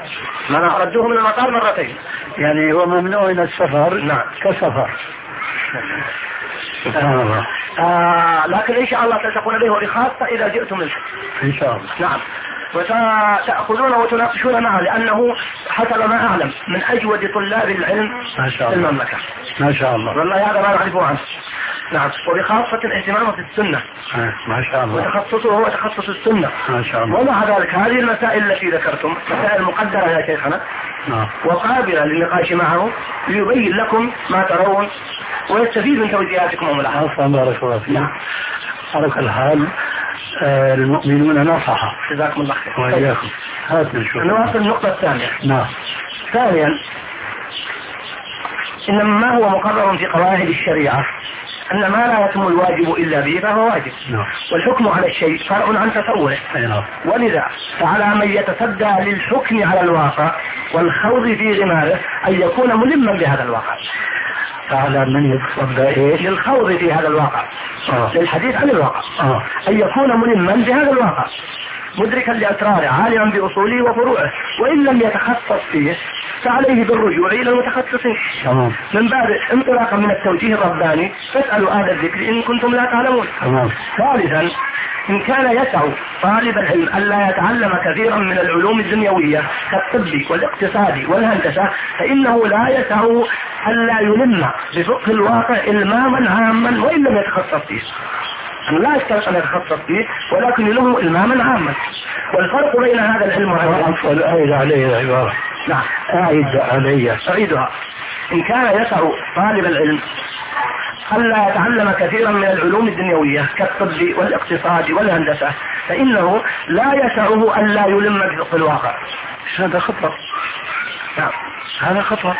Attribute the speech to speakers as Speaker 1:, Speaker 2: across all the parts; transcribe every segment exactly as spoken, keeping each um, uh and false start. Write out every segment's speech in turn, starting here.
Speaker 1: ما ردوه من المطار مرتين.
Speaker 2: يعني هو ممنوع من السفر.
Speaker 1: نعم
Speaker 2: كسفر. سبحان الله.
Speaker 1: آه لكن إن شاء الله تلتقون به وبخاصة إذا جئتم منه
Speaker 2: إن شاء الله.
Speaker 1: نعم. وتأخذونه وتناقشون معه لأنه حسب ما أعلم من أجود طلاب العلم
Speaker 2: ما شاء
Speaker 1: في
Speaker 2: الله.
Speaker 1: المملكة.
Speaker 2: ما شاء الله.
Speaker 1: والله هذا ما نعرفه عنه. نعم. وبخاصة اهتمامه في السنة.
Speaker 2: ما شاء الله.
Speaker 1: وتخصصه هو تخصص السنة.
Speaker 2: ما شاء الله.
Speaker 1: ومع ذلك هذه المسائل التي ذكرتم مسائل مقدرة يا شيخنا.
Speaker 2: نعم.
Speaker 1: وقابلة للنقاش معه ليبين لكم ما ترون ويستفيد من توجيهاتكم وملاحظاتكم.
Speaker 2: بارك الله فيك. على كل حال آه المؤمنون نصحة.
Speaker 1: جزاكم الله خير.
Speaker 2: وإياكم. هات نشوف.
Speaker 1: نواصل النقطة الثانية.
Speaker 2: نعم.
Speaker 1: ثانيا إن ما هو مقرر في قواعد الشريعة أن ما لا يتم الواجب إلا به فهو واجب.
Speaker 2: نعم.
Speaker 1: والحكم على الشيء فرع عن تصوره.
Speaker 2: نعم.
Speaker 1: ولذا فعلى من يتصدى للحكم على الواقع والخوض في غماره أن يكون ملما بهذا الواقع.
Speaker 2: فعلى من يتصدى إيه؟
Speaker 1: للخوض في هذا الواقع.
Speaker 2: آه.
Speaker 1: للحديث عن الواقع.
Speaker 2: آه.
Speaker 1: أن يكون ملما بهذا الواقع مدركا لأسراره عالما بأصوله وفروعه وإن لم يتخصص فيه فعليه بالرجوع إلى المتخصصين.
Speaker 2: تمام.
Speaker 1: من باب انطلاقا من التوجيه الرباني فاسألوا أهل الذكر إن كنتم لا تعلمون.
Speaker 2: تمام.
Speaker 1: ثالثا إن كان يسع طالب العلم ألا يتعلم كثيرا من العلوم الدنيوية كالطب والاقتصاد والهندسة فإنه لا يسع ألا يلم بفقه الواقع إلماما عاما وإن لم يتخصص فيه. أن لا يشترط أن يتخصص فيه ولكن يلمه إلماما عاما. والفرق بين هذا العلم وهذا
Speaker 2: أفضل أعيد عليه العبارة.
Speaker 1: نعم.
Speaker 2: أعيد علي.
Speaker 1: أعيدها. إن كان يسع طالب العلم ألا يتعلم كثيرا من العلوم الدنيوية كالطب والاقتصاد والهندسة فإنه لا يسعه ألا يلم بفقه الواقع.
Speaker 2: هذا خطأ.
Speaker 1: نعم.
Speaker 2: هذا خطأ.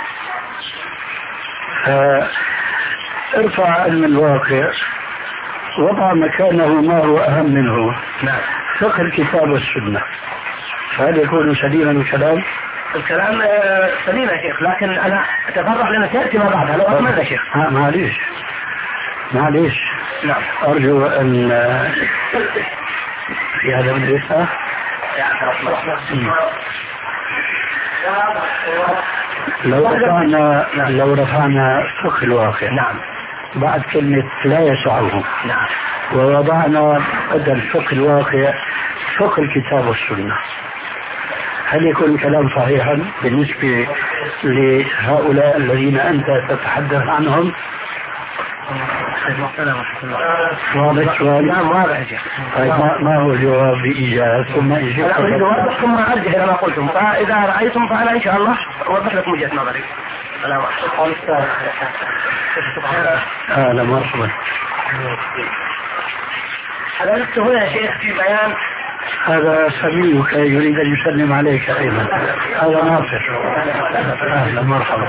Speaker 2: آه ارفع علم الواقع وضع مكانه ما هو أهم منه.
Speaker 1: نعم.
Speaker 2: فقه الكتاب والسنة. فهل يكون سليما الكلام؟
Speaker 1: الكلام سليم يا شيخ لكن أنا أتفرح لأنه تأتي ما بعدها لو أكمل يا شيخ.
Speaker 2: معليش معليش.
Speaker 1: نعم.
Speaker 2: أرجو أن في هذا المدرسة لو رفعنا لو رفعنا فقه الواقع.
Speaker 1: نعم.
Speaker 2: بعد كلمة لا يسعه.
Speaker 1: نعم.
Speaker 2: ووضعنا بدل فقه الواقع فقه الكتاب والسنة. هل يكون الكلام صحيحا بالنسبة لهؤلاء الذين أنت تتحدث عنهم؟ واضح سؤال؟
Speaker 1: نعم واضح يا شيخ.
Speaker 2: طيب ما هو الجواب بإيجاز ثم إيجاز؟
Speaker 1: أنا أريد أوضح ثم أرجع إلى ما قلتم فإذا رأيتم فأنا إن شاء الله أوضح لكم وجهة نظري.
Speaker 2: أهلا مرحبا.
Speaker 1: هذا نفسه هنا يا شيخ في بيان.
Speaker 2: هذا سميك يريد أن يسلم عليك أيضا. هذا ناصر. أهلا مرحبا.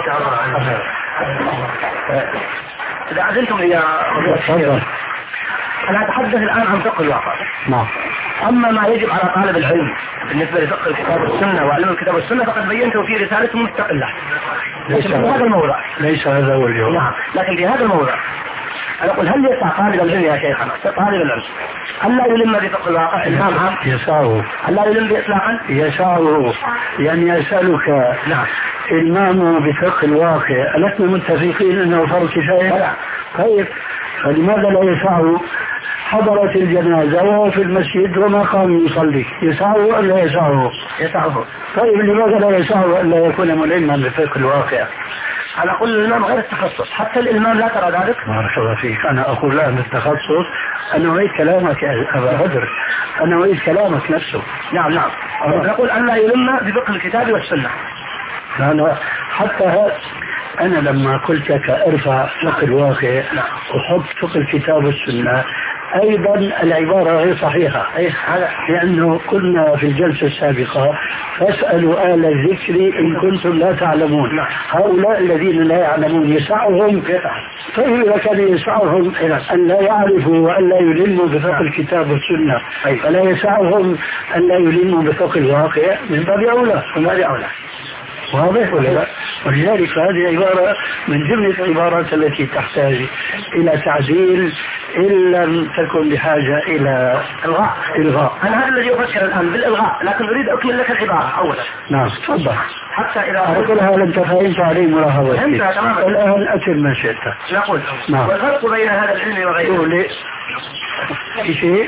Speaker 1: إذا أذنتم لي
Speaker 2: تفضل.
Speaker 1: أنا أتحدث الآن عن فقه الواقع.
Speaker 2: نعم.
Speaker 1: أما ما يجب على طالب العلم بالنسبة لفقه الكتاب والسنة وعلم الكتاب والسنة فقد بينته في رسالة مستقلة.
Speaker 2: ليس
Speaker 1: في هذا الموضوع.
Speaker 2: ليس هذا هو اليوم.
Speaker 1: نعم. لكن في هذا الموضوع أنا أقول هل يسع طالب العلم يا شيخنا طالب العلم ألا يلم بفقه الواقع إلمام عام؟
Speaker 2: يسعه.
Speaker 1: ألا يلم بإطلاقا؟
Speaker 2: يسعه. يعني يسألك.
Speaker 1: نعم.
Speaker 2: إلمامه بفقه الواقع ألسنا متفقين أنه فرض كفاية؟ طيب فلماذا لا يسعه؟ حضرت الجنازة وهو في المسجد وما قام يصلي يسعه ولا يسعه؟
Speaker 1: يسعه.
Speaker 2: طيب لماذا لا يسعه ألا يكون ملما بفقه الواقع؟
Speaker 1: أنا أقول الإلمام غير التخصص حتى الإلمام لا ترى ذلك.
Speaker 2: بارك الله فيك. أنا أقول الآن التخصص. أنا أريد كلامك يا أبا بدر. أنا أريد كلامك نفسه.
Speaker 1: نعم نعم. أنا أقول أن لا يلم بفقه الكتاب والسنة.
Speaker 2: أنا حتى هذا أنا لما قلت لك ارفع فقه الواقع وحط فقه الكتاب والسنة أيضا العبارة غير صحيحة. لأنه قلنا في الجلسة السابقة فاسألوا أهل الذكر إن كنتم لا تعلمون. هؤلاء الذين لا يعلمون يسعهم. طيب إذا كان يسعهم أن لا يعرفوا وأن لا يلموا بفقه الكتاب والسنة فلا يسعهم أن لا يلموا بفقه الواقع من باب أولى.
Speaker 1: من باب أولى.
Speaker 2: واضح ولا لا؟ ولذلك هذه عبارة من جملة العبارات التي تحتاج إلى تعديل إن لم تكن بحاجة إلى
Speaker 1: الغاء.
Speaker 2: إلغاء.
Speaker 1: أنا هذا الذي أفكر الآن بالإلغاء، لكن أريد أكمل لك العبارة أولا.
Speaker 2: نعم تفضل.
Speaker 1: حتى إذا
Speaker 2: أقولها لم تفهمت عليه ملاحظة.
Speaker 1: فهمتها تماما.
Speaker 2: الآن أتم ما شئت.
Speaker 1: نقول
Speaker 2: نعم.
Speaker 1: والفرق بين هذا العلم وغيره.
Speaker 2: في شيء؟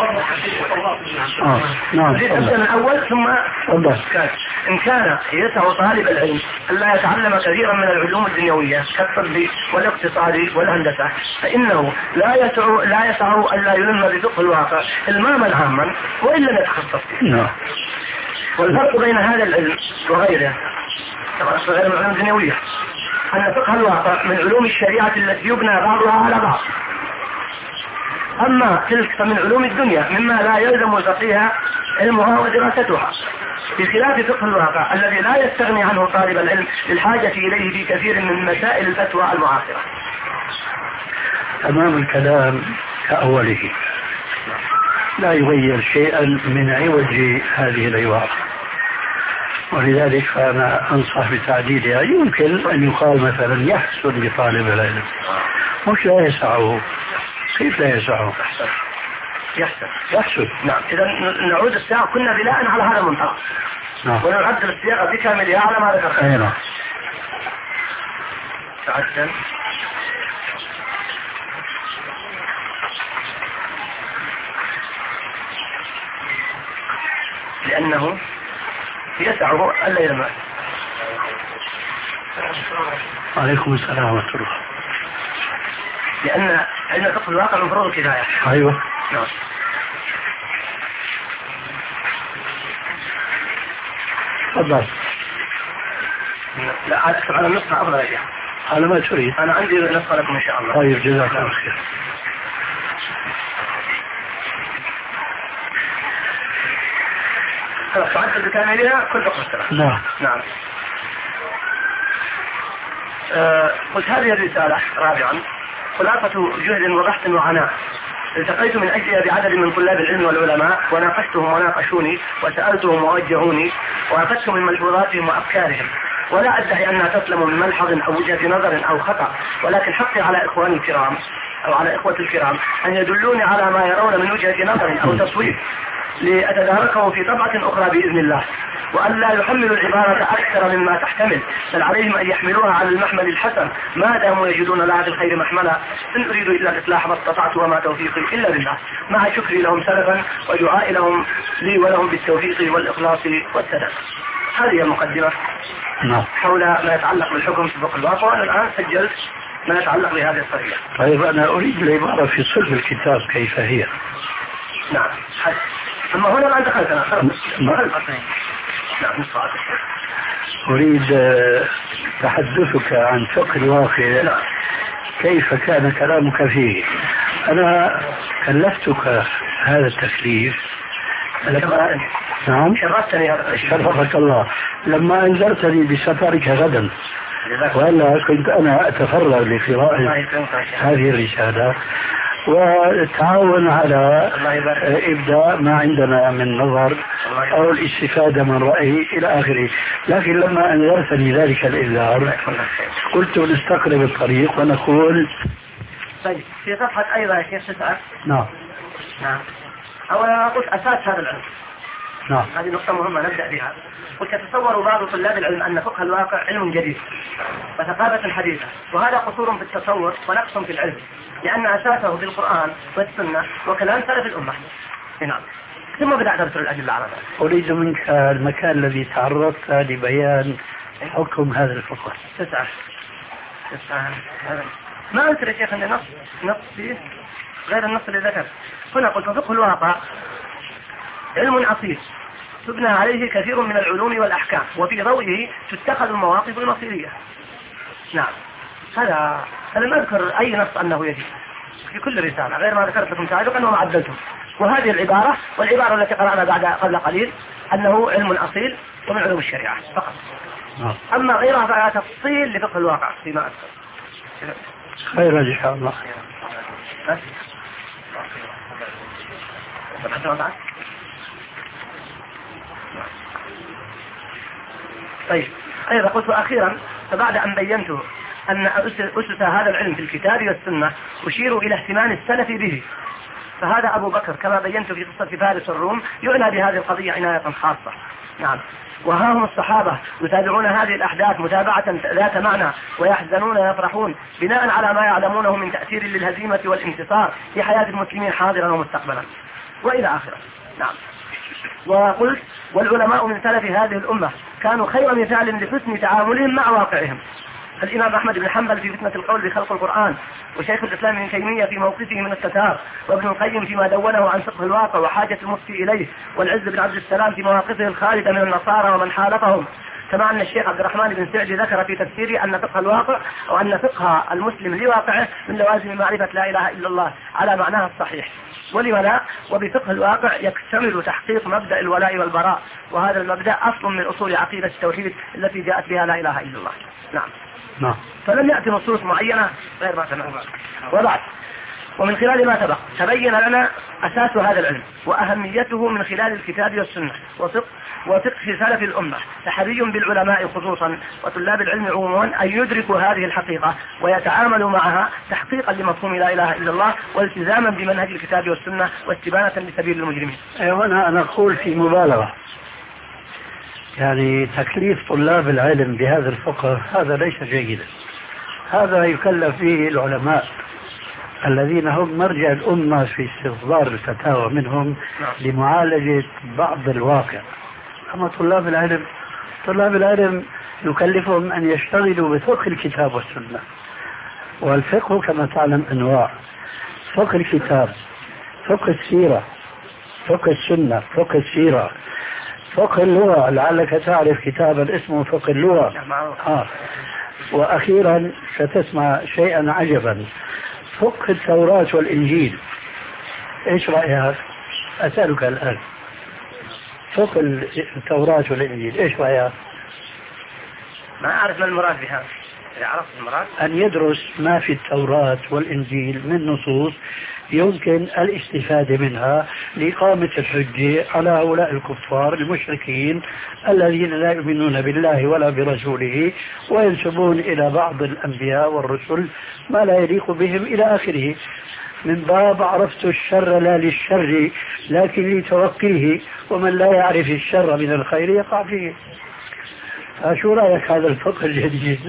Speaker 2: آه. نعم.
Speaker 1: أريد أبدأ من أول ثم
Speaker 2: تفضل.
Speaker 1: إن كان يسع طالب العلم ألا يتعلم كثيرا من العلوم الدنيوية كالطب والاقتصاد والهندسة، فإنه لا يسع لا يسع ألا يلم بفقه الواقع إلماما عاما وإن لم يتخصص فيه.
Speaker 2: نعم.
Speaker 1: والفرق بين هذا العلم وغيره طبعا غير من العلوم الدنيوية أن فقه الواقع من علوم الشريعة التي يبنى بعضها على بعض، أما تلك فمن علوم الدنيا مما لا يلزم الفقيه علمها ودراستها، بخلاف فقه الواقع الذي لا يستغني عنه طالب العلم للحاجة إليه في كثير من مسائل الفتوى المعاصرة.
Speaker 2: أمام الكلام كأوله لا يغير شيئا من عوج هذه العبارة، ولذلك فأنا أنصح بتعديلها. يمكن أن يقال مثلا يحسن لطالب العلم، مش لا يسعه. كيف لا يسعه؟
Speaker 1: يحسن.
Speaker 2: يحسن.
Speaker 1: نعم. إذا نعود السياق كنا بناء على هذا المنطق.
Speaker 2: نعم.
Speaker 1: ونعدل السياق بكاملها على ما ذكرت.
Speaker 2: أي نعم.
Speaker 1: تعدل. لأنه يسعه ألا يلمع.
Speaker 2: عليكم السلام ورحمة الله.
Speaker 1: لأن علم فقه الواقع من فروض الكفاية.
Speaker 2: أيوة.
Speaker 1: نعم.
Speaker 2: تفضل.
Speaker 1: لا أكتب على النسخة أفضل يا
Speaker 2: على ما تريد.
Speaker 1: أنا عندي نسخة لكم إن شاء الله.
Speaker 2: طيب جزاك الله خير.
Speaker 1: خلاص تعدل بكاملها كل فقه السلام.
Speaker 2: نعم.
Speaker 1: نعم. آه قلت هذه الرسالة رابعا خلاصة جهد وبحث وعناء التقيت من أجلها بعدد من طلاب العلم والعلماء وناقشتهم وناقشوني وسألتهم ووجهوني وأخذت من ملحوظاتهم وأفكارهم، ولا أدعي أنها تسلم من ملحظ أو وجهة نظر أو خطأ، ولكن حقي على إخواني الكرام أو على إخوة الكرام أن يدلوني على ما يرون من وجهة نظر أو تصوير لأتداركه في طبعة أخرى بإذن الله، وأن لا يحملوا العبارة أكثر مما تحتمل، بل عليهم أن يحملوها على المحمل الحسن ما داموا يجدون لها في الخير محملا. إن أريد إلا الإصلاح ما استطعت وما توفيقي إلا بالله، مع شكري لهم سلفا ودعائي لهم لي ولهم بالتوفيق والإخلاص والسداد. هذه المقدمة
Speaker 2: نعم.
Speaker 1: حول ما يتعلق بالحكم في فقه الواقع، وأنا الآن سجلت ما يتعلق بهذه القضية.
Speaker 2: طيب أنا أريد العبارة في صلب الكتاب كيف هي.
Speaker 1: نعم. أما هنا الآن دخلتنا نعم.
Speaker 2: أريد تحدثك عن فقه الواقع.
Speaker 1: نعم.
Speaker 2: كيف كان كلامك فيه. أنا كلفتك هذا التكليف لما نعم
Speaker 1: شرفتني
Speaker 2: شرفك الله لما أنذرتني بسفرك غدا، وأنا كنت أنا أتفرغ لقراءة هذه الرسالة والتعاون على إبداء ما عندنا من نظر أو الاستفادة من رأي إلى آخره. لكن لما أنذرتني ذلك الإنذار قلت نستقرب الطريق ونقول.
Speaker 1: طيب في صفحة أيضا يا شيخ تسعة.
Speaker 2: نعم.
Speaker 1: نعم. أولا قلت أساس هذا العلم.
Speaker 2: نعم.
Speaker 1: هذه نقطة مهمة نبدأ بها. قلت يتصور بعض طلاب العلم أن فقه الواقع علم جديد وثقافة حديثة، وهذا قصور في التصور ونقص في العلم، لأن أساسه بالقرآن والسنة وكلام سلف الأمة. نعم. ثم بدأت أذكر الأدلة على ذلك.
Speaker 2: أريد منك المكان الذي تعرضت لبيان حكم هذا الفقه.
Speaker 1: تسعة. تسعة. ما قلت يا شيخ أن نص نص فيه غير النص اللي ذكر. هنا قلت فقه الواقع علم أصيل تبنى عليه كثير من العلوم والأحكام، وفي ضوئه تتخذ المواقف المصيرية. نعم. هذا أنا ما أذكر أي نص أنه يجب في كل رسالة غير ما ذكرت لكم سابقا وما عدلتم. وهذه العبارة والعبارة التي قرأنا بعد قبل قليل أنه علم أصيل ومن علوم الشريعة فقط. أما غيرها فهي تفصيل لفقه الواقع فيما أذكر.
Speaker 2: خير إن شاء الله.
Speaker 1: طيب أيضا قلت أخيرا، فبعد أن بينت أن أسس هذا العلم في الكتاب والسنة أشير إلى اهتمام السلف به، فهذا أبو بكر كما بينت في قصة فارس الروم يعنى بهذه القضية عناية خاصة. نعم. وها هم الصحابة يتابعون هذه الأحداث متابعة ذات معنى ويحزنون ويفرحون بناء على ما يعلمونه من تأثير للهزيمة والانتصار في حياة المسلمين حاضرا ومستقبلا وإلى آخره. نعم. وقلت والعلماء من سلف هذه الأمة كانوا خير مثال لحسن تعاملهم مع واقعهم. الإمام أحمد بن حنبل في فتنة القول بخلق القرآن، وشيخ الإسلام ابن تيمية في موقفه من التتار، وابن القيم فيما دونه عن فقه الواقع وحاجة المفتي إليه، والعز بن عبد السلام في مواقفه الخالدة من النصارى ومن حالفهم. كما أن الشيخ عبد الرحمن بن سعدي ذكر في تفسيره أن فقه الواقع أو أن فقه المسلم لواقعه من لوازم معرفة لا إله إلا الله على معناها الصحيح. ولما لا، وبفقه الواقع يكتمل تحقيق مبدأ الولاء والبراء، وهذا المبدأ أصل من أصول عقيدة التوحيد التي جاءت بها لا إله إلا الله. نعم.
Speaker 2: نعم.
Speaker 1: فلم يأتي نصوص معينة غير ما سمعنا. وبعد، ومن خلال ما سبق تبين لنا أساس هذا العلم وأهميته من خلال الكتاب والسنة وفقه وفقه سلف الأمة، فحري بالعلماء خصوصا وطلاب العلم عموما أن يدركوا هذه الحقيقة ويتعاملوا معها تحقيقا لمفهوم لا إله إلا الله والتزاما بمنهج الكتاب والسنة واستبانة لسبيل المجرمين.
Speaker 2: أيوة، أنا أقول في مبالغة، يعني تكليف طلاب العلم بهذا الفقه هذا ليس جيدا. هذا يكلف به العلماء الذين هم مرجع الأمة في استصدار الفتاوى منهم لمعالجة بعض الواقع. أما طلاب العلم طلاب العلم يكلفهم أن يشتغلوا بفقه الكتاب والسنة. والفقه كما تعلم أنواع: فقه الكتاب، فقه السيرة، فقه السنة، فقه السيرة، فقه اللغة. لعلك تعرف كتابا اسمه فقه اللغة. آه. وأخيرا ستسمع شيئا عجبا: فقه التوراة والإنجيل. إيش رأيك؟ أسألك الآن، فقه التوراة والإنجيل إيش رأيك؟
Speaker 1: ما أعرف ما المراد بها. عرفت المراد؟
Speaker 2: أن يدرس ما في التوراة والإنجيل من نصوص يمكن الاستفادة منها لإقامة الحجة على هؤلاء الكفار المشركين الذين لا يؤمنون بالله ولا برسوله وينسبون إلى بعض الأنبياء والرسل ما لا يليق بهم إلى آخره. من باب عرفت الشر لا للشر لكن لتوقيه، ومن لا يعرف الشر من الخير يقع فيه. فشو رأيك هذا الفقه الجديد؟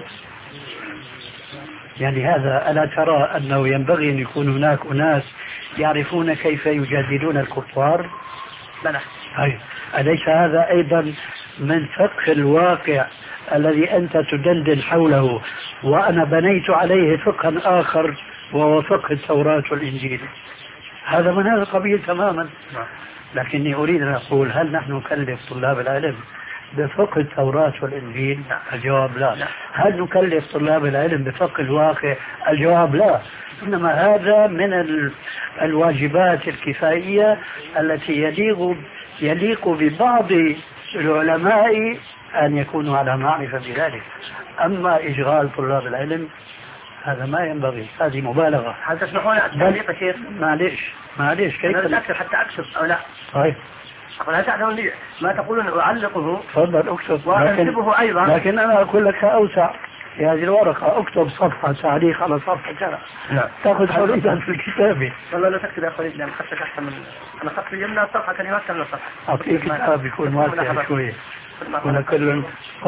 Speaker 2: يعني هذا ألا ترى أنه ينبغي أن يكون هناك أناس يعرفون كيف يجادلون الكفار؟
Speaker 1: بلى.
Speaker 2: أليس هذا أيضا من فقه الواقع الذي أنت تدندن حوله وأنا بنيت عليه فقها آخر وهو فقه التوراة والإنجيل؟ هذا من هذا القبيل تماما. لكني أريد أن أقول: هل نحن نكلف طلاب العلم بفقه التوراة والإنجيل؟ الجواب لا. هل نكلف طلاب العلم بفقه الواقع؟ الجواب لا. إنما هذا من الواجبات الكفائية التي يليق يليق ببعض العلماء أن يكونوا على معرفة بذلك. أما إشغال طلاب العلم هذا ما ينبغي، هذه مبالغة.
Speaker 1: هل تسمحون التعليق شيخ؟
Speaker 2: معليش معليش كيف
Speaker 1: أكثر حتى أكشف أو لا؟
Speaker 2: طيب
Speaker 1: أقول هل تعلمون لي ما تقولون أعلقه؟
Speaker 2: تفضل اكتب.
Speaker 1: وأنسبه أيضا.
Speaker 2: لكن أنا أقول لك أوسع في هذه الورقة، اكتب صفحة تعليق على صفحة كذا.
Speaker 1: نعم.
Speaker 2: تأخذ حرية في الكتابة.
Speaker 1: والله لا تكتب يا خليل، لأن خطك أحسن من أنا خطي يمنع الصفحة كلمات كاملة الصفحة.
Speaker 2: أعطيه كتاب يكون واسع شوية. هنا كل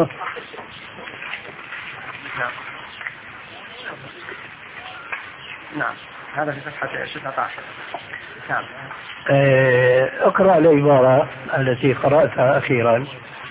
Speaker 1: نعم. نعم. هذا في صفحة تسعة عشر. نعم.
Speaker 2: اقرأ العبارة التي قرأتها أخيرا.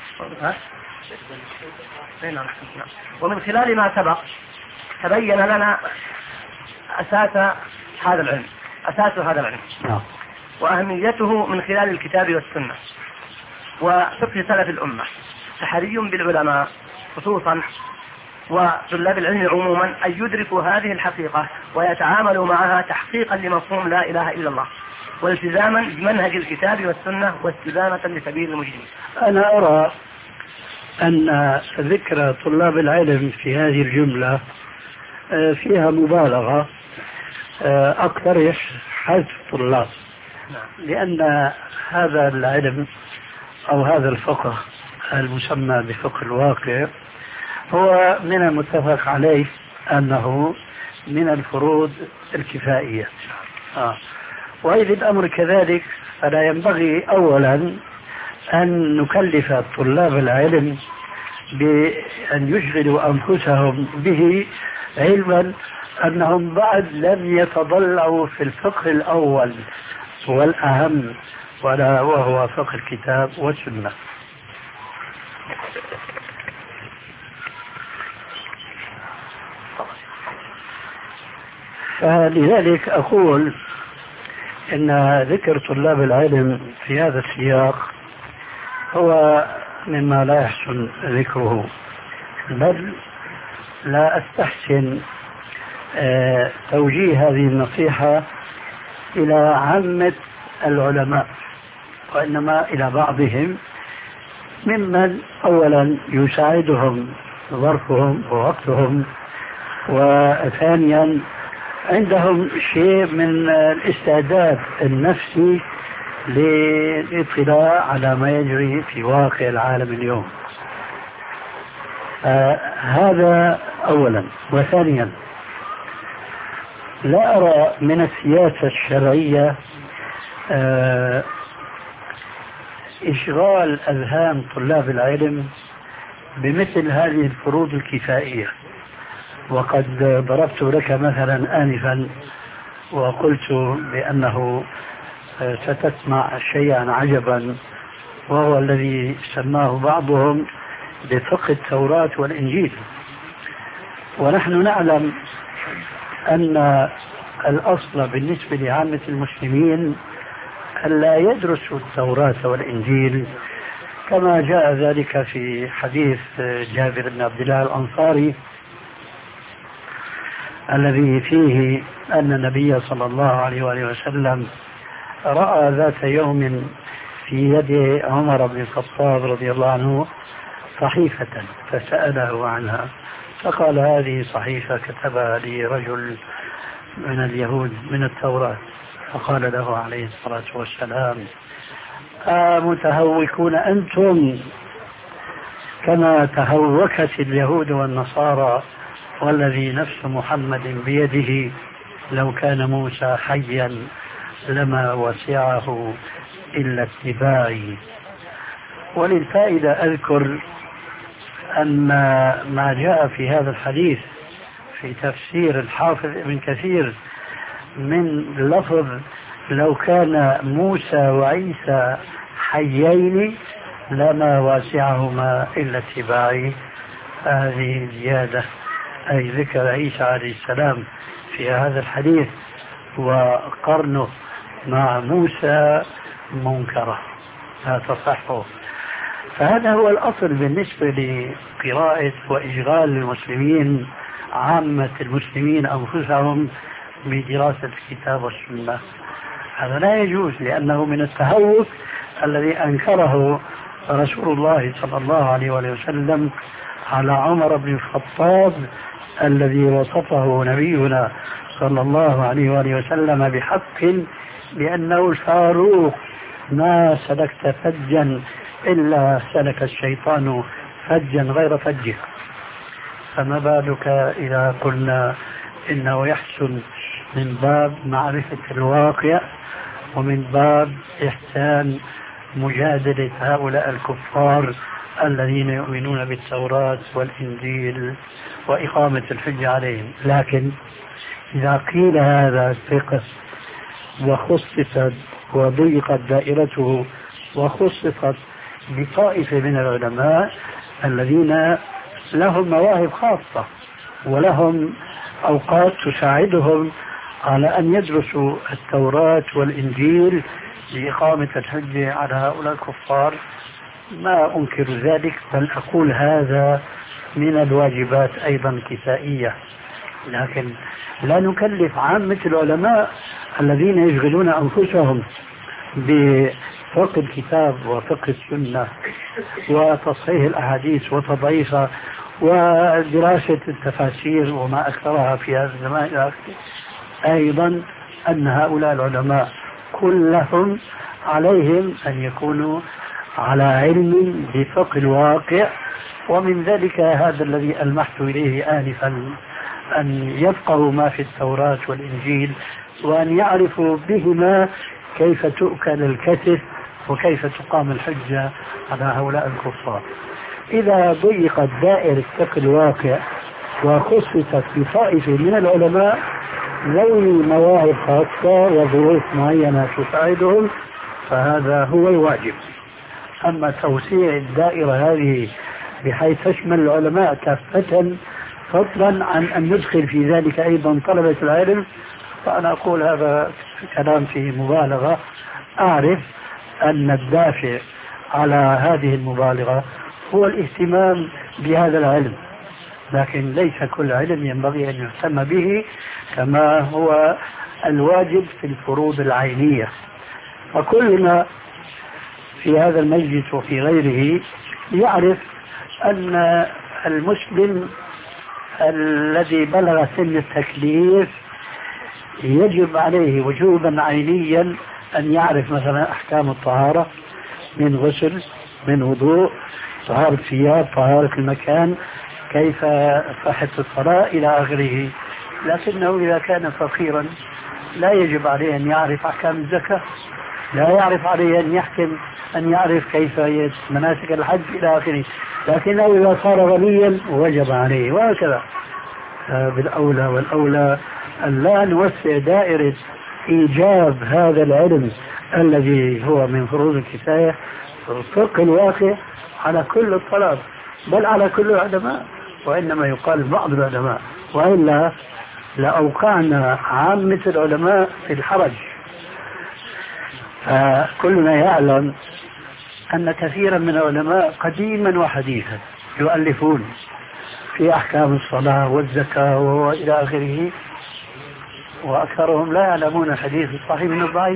Speaker 1: ومن خلال ما سبق تبين لنا أساس هذا العلم أساس هذا العلم
Speaker 2: نعم.
Speaker 1: وأهميته من خلال الكتاب والسنة وفقه سلف الأمة، فحري بالعلماء خصوصا وطلاب العلم عموما أن يدركوا هذه الحقيقة ويتعاملوا معها تحقيقا لمفهوم لا إله إلا الله والتزاما بمنهج الكتاب والسنة واستدامة لسبيل المجرمين.
Speaker 2: أنا أرى أن ذكر طلاب العلم في هذه الجملة فيها مبالغة، أقترح حذف طلاب، لأن هذا العلم أو هذا الفقه المسمى بفقه الواقع هو من المتفق عليه أنه من الفروض الكفائية. آه. وإذا الأمر كذلك فلا ينبغي أولا أن نكلف طلاب العلم بأن يشغلوا أنفسهم به، علما أنهم بعد لم يتضلعوا في الفقه الأول والأهم، ولا وهو فقه الكتاب والسنة. فلذلك أقول إن ذكر طلاب العلم في هذا السياق هو مما لا يحسن ذكره، بل لا أستحسن آه توجيه هذه النصيحة إلى عامة العلماء، وإنما إلى بعضهم ممن أولا يساعدهم ظرفهم ووقتهم، وثانيا عندهم شيء من الاستعداد النفسي للاطلاع على ما يجري في واقع العالم اليوم. آه هذا أولا. وثانيا لا أرى من السياسة الشرعية آه إشغال أذهان طلاب العلم بمثل هذه الفروض الكفائية. وقد ضربت لك مثلا آنفا وقلت بأنه ستسمع شيئا عجبا، وهو الذي سماه بعضهم بفقه التوراة والإنجيل. ونحن نعلم أن الأصل بالنسبة لعامة المسلمين ألا يدرسوا التوراة والإنجيل، كما جاء ذلك في حديث جابر بن عبد الله الأنصاري الذي فيه أن النبي صلى الله عليه وآله وسلم رأى ذات يوم في يد عمر بن الخطاب رضي الله عنه صحيفة فسأله عنها، فقال هذه صحيفة كتبها لي رجل من اليهود من التوراة. فقال له عليه الصلاة والسلام: أمتهوكون أنتم كما تهوكت اليهود والنصارى، والذي نفس محمد بيده لو كان موسى حيا لما وسعه إلا اتباعي. وللفائدة أذكر أن ما جاء في هذا الحديث في تفسير الحافظ ابن كثير من لفظ لو كان موسى وعيسى حيين لما واسعهما إلا اتباعي، هذه زيادة، أي ذكر عيسى عليه السلام في هذا الحديث وقرنه مع موسى منكرة لا تصح. فهذا هو الأصل بالنسبة لقراءة وإشغال المسلمين عامة المسلمين أنفسهم بدراسة الكتاب والسنة. هذا لا يجوز، لأنه من التهوك الذي أنكره رسول الله صلى الله عليه وسلم على عمر بن الخطاب الذي وصفه نبينا صلى الله عليه وآله وسلم بحق بأنه الفاروق ما سلكت فجا إلا سلك الشيطان فجا غير فجه. فما بالك إذا قلنا إنه يحسن من باب معرفة الواقع ومن باب إحسان مجادلة هؤلاء الكفار الذين يؤمنون بالتوراة والإنجيل وإقامة الحجة عليهم. لكن إذا قيل هذا الفقه وخصصت وضيقت دائرته وخصصت بطائفة من العلماء الذين لهم مواهب خاصة ولهم أوقات تساعدهم على أن يدرسوا التوراة والإنجيل لإقامة الحجة على هؤلاء الكفار، ما أنكر ذلك، بل أقول هذا من الواجبات أيضا كفائية. لكن لا نكلف عامة العلماء الذين يشغلون أنفسهم بفقه الكتاب وفقه السنة وتصحيح الأحاديث وتضعيفها ودراسة التفاسير وما أكثرها في هذا الزمان أيضا، أن هؤلاء العلماء كلهم عليهم أن يكونوا على علم بفقه الواقع ومن ذلك هذا الذي ألمحت إليه آنفا، أن يفقهوا ما في التوراة والإنجيل، وأن يعرفوا بهما كيف تؤكل الكتف وكيف تقام الحجة على هؤلاء الكفار. إذا ضيقت دائرة فقه الواقع وخصصت بطائفة من العلماء ذوي مواهب خاصة وظروف معينة تساعدهم، فهذا هو الواجب. أما توسيع الدائرة هذه بحيث تشمل العلماء كافة فضلا عن أن ندخل في ذلك أيضا طلبة العلم، فأنا أقول هذا كلام فيه مبالغة. أعرف أن الدافع على هذه المبالغة هو الاهتمام بهذا العلم، لكن ليس كل علم ينبغي أن يهتم به كما هو الواجب في الفروض العينية. فكلنا في هذا المجلس وفي غيره يعرف أن المسلم الذي بلغ سن التكليف يجب عليه وجوبا عينيا أن يعرف مثلا أحكام الطهارة من غسل، من وضوء، طهارة الثياب، طهارة المكان، كيف صحة الصلاة إلى آخره. لكنه إذا كان فقيرا لا يجب عليه أن يعرف أحكام الزكاة، لا يعرف عليه أن يحكم أن يعرف كيف مناسك الحج إلى آخره. لكنه إذا صار غنيا وجب عليه، وهكذا. بالأولى والأولى أن لا نوسع دائرة إيجاب هذا العلم الذي هو من فروض الكفاية فقه الواقع على كل الطلاب، بل على كل العلماء، وإنما يقال بعض العلماء، وإلا لأوقعنا عامة العلماء في الحرج. فكلنا يعلم أن كثيرا من العلماء قديما وحديثا يؤلفون في أحكام الصلاة والزكاة وإلى آخره، وأكثرهم لا يعلمون الحديث الصحيح من الضعيف.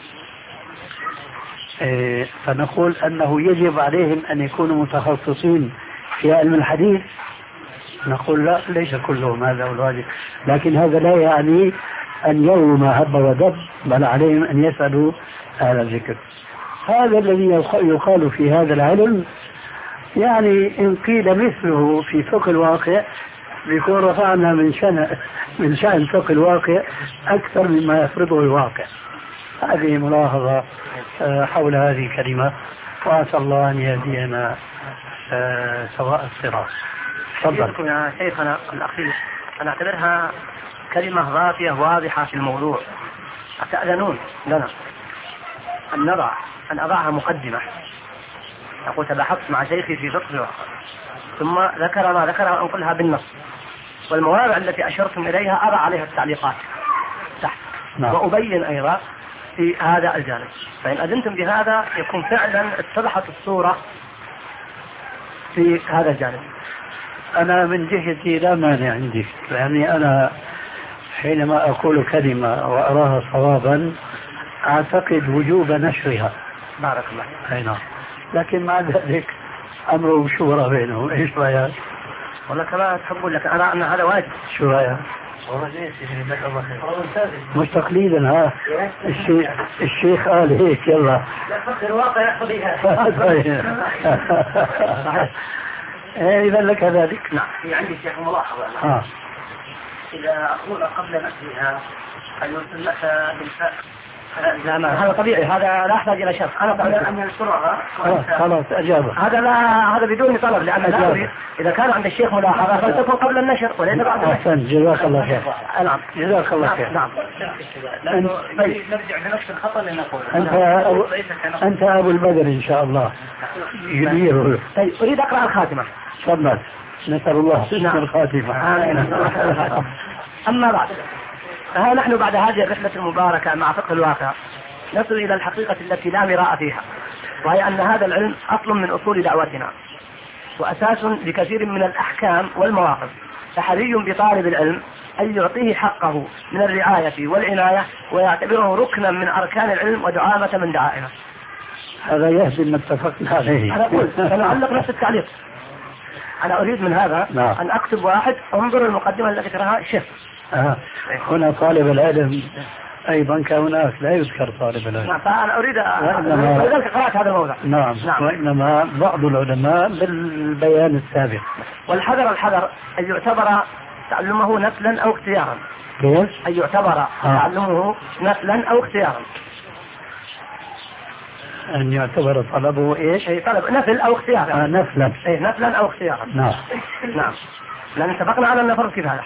Speaker 2: فنقول أنه يجب عليهم أن يكونوا متخصصين في علم الحديث. نقول لا، ليس كلهم هذا هو الواجب، لكن هذا لا يعني أن يروا ما هب ودب، بل عليهم أن يسألوا أهل الذكر. هذا الذي يقال في هذا العلم، يعني إن قيل مثله في فقه الواقع بيكون رفعنا من شأن من شأن فقه الواقع أكثر مما يفرضه الواقع. هذه ملاحظة حول هذه الكلمة، وأسأل الله أن يهدينا سواء الصراط.
Speaker 1: تفضل يا شيخنا الأخير، أنا أعتبرها كلمة ضافية واضحة في الموضوع. أتأذنون لنا أن نضع أن أضعها مقدمة؟ أقول تباحثت مع شيخي في فقه الواقع، ثم ذكر ما ذكر وأنقلها بالنص، والمواضع التي أشرتم إليها أضع عليها التعليقات تحت. نعم. وأبين أيضا في هذا الجانب، فإن أذنتم بهذا يكون فعلا اتضحت الصورة في هذا الجانب.
Speaker 2: أنا من جهتي لا مانع عندي، يعني أنا حينما أقول كلمة وأراها صوابا أعتقد وجوب نشرها.
Speaker 1: بارك الله.
Speaker 2: أي نعم. لكن مع ذلك أمر شورى بينهم. إيش رأيك؟
Speaker 1: والله كما تحبون، لك أنا أن هذا واجب.
Speaker 2: شو رأيك؟ مش تقليدا. ها الشيخ الشيخ قال هيك، يلا
Speaker 1: لا فقه الواقع يقتضي هذا.
Speaker 2: إذا لك ذلك.
Speaker 1: نعم. في عندي شيخ ملاحظة.
Speaker 2: آه.
Speaker 1: إذا أقول قبل نفسها أن يرسل لك بالفعل. لا ما هذا طبيعي، هذا لا أحتاج إلى شرط. أنا قبل أن ينشرها
Speaker 2: خلاص أجابة.
Speaker 1: هذا لا، هذا بدون طلب، لأن لا أريد إذا كان عند الشيخ ملاحظة فلتكن قبل النشر وليس بعد النشر.
Speaker 2: أحسن، جزاك الله خير.
Speaker 1: نعم
Speaker 2: جزاك الله خير.
Speaker 1: نعم. نرجع لنفس الخطأ اللي نقوله.
Speaker 2: أنت أبو أنت أبو البدر إن شاء الله. يديره.
Speaker 1: طيب أريد أقرأ الخاتمة.
Speaker 2: تفضل. نسأل الله حسن الخاتمة.
Speaker 1: أما بعد، ها نحن بعد هذه الرحلة المباركة مع فقه الواقع نصل إلى الحقيقة التي لا مراء فيها، وهي أن هذا العلم أصل من أصول دعوتنا وأساس لكثير من الأحكام والمواقف، فحري بطالب العلم أن يعطيه حقه من الرعاية والعناية ويعتبره ركنا من أركان العلم ودعامة من دعائمه.
Speaker 2: هذا يهدم ما اتفقنا عليه.
Speaker 1: أنا أقول سنعلق نفس التعليق. أنا أريد من هذا
Speaker 2: نعم.
Speaker 1: أن أكتب واحد انظر المقدمة التي تراها الشيخ.
Speaker 2: آه. هنا طالب العلم أيضا كهناك لا يذكر طالب العلم.
Speaker 1: نعم فأنا أريد ولذلك قرأت هذا الموضع.
Speaker 2: نعم. نعم وإنما بعض العلماء بالبيان السابق.
Speaker 1: والحذر الحذر أن يعتبر تعلمه نفلا أو اختيارا.
Speaker 2: كيف؟
Speaker 1: أن يعتبر آه. تعلمه نفلا أو اختيارا.
Speaker 2: أن يعتبر طلبه إيش؟
Speaker 1: أي طلب نفل أو اختيارا.
Speaker 2: آه نفلا.
Speaker 1: أي نفلا أو اختيارا.
Speaker 2: نعم.
Speaker 1: نعم. لأن اتفقنا على أن فرض كفاية.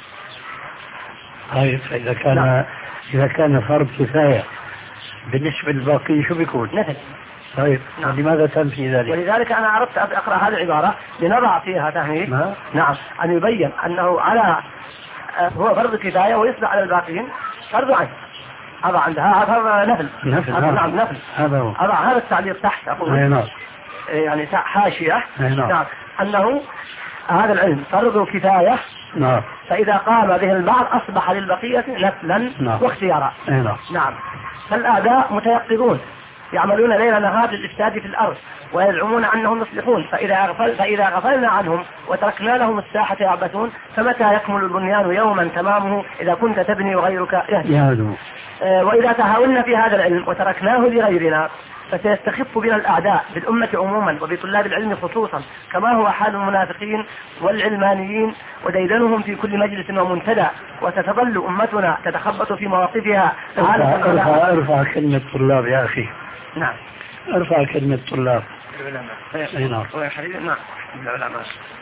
Speaker 2: طيب إذا كان نعم. إذا كان فرض كفاية بالنسبة للباقي شو بيكون؟
Speaker 1: نفل.
Speaker 2: طيب نعم. لماذا تنفي ذلك؟
Speaker 1: ولذلك أنا أردت أن أقرأ هذه العبارة لنضع فيها تهميش.
Speaker 2: نعم.
Speaker 1: نعم أن يبين أنه على هو فرض كفاية ويصبح على الباقين فرض عين. أضع عندها هذا نفل.
Speaker 2: نفل.
Speaker 1: هذا نعم نفل.
Speaker 2: هذا هو.
Speaker 1: أضع هذا التعليق تحت أقول.
Speaker 2: نعم.
Speaker 1: يعني حاشية.
Speaker 2: نعم.
Speaker 1: نعم أنه هذا العلم فرض كفاية.
Speaker 2: نعم.
Speaker 1: فإذا قام به البعض أصبح للبقية نفلا.
Speaker 2: نعم.
Speaker 1: واختيارا.
Speaker 2: نعم.
Speaker 1: نعم. فالأعداء متيقظون يعملون ليل نهار للإفساد في الأرض ويزعمون أنهم يصلحون فإذا غفل فإذا غفلنا عنهم وتركنا لهم الساحة يعبثون فمتى يكمل البنيان يوما تمامه إذا كنت تبني وغيرك يهدم. آه وإذا تهاونا في هذا العلم وتركناه لغيرنا فسيستخف بنا الأعداء بالأمة عموما وبطلاب العلم خصوصا كما هو حال المنافقين والعلمانيين وديدنهم في كل مجلس ومنتدى وستظل أمتنا تتخبط في مواقفها.
Speaker 2: ارفع, ارفع كلمة طلاب يا أخي.
Speaker 1: نعم.
Speaker 2: ارفع كلمة طلاب.
Speaker 1: العلماء. نعم. يا حبيبي نعم. العلماء.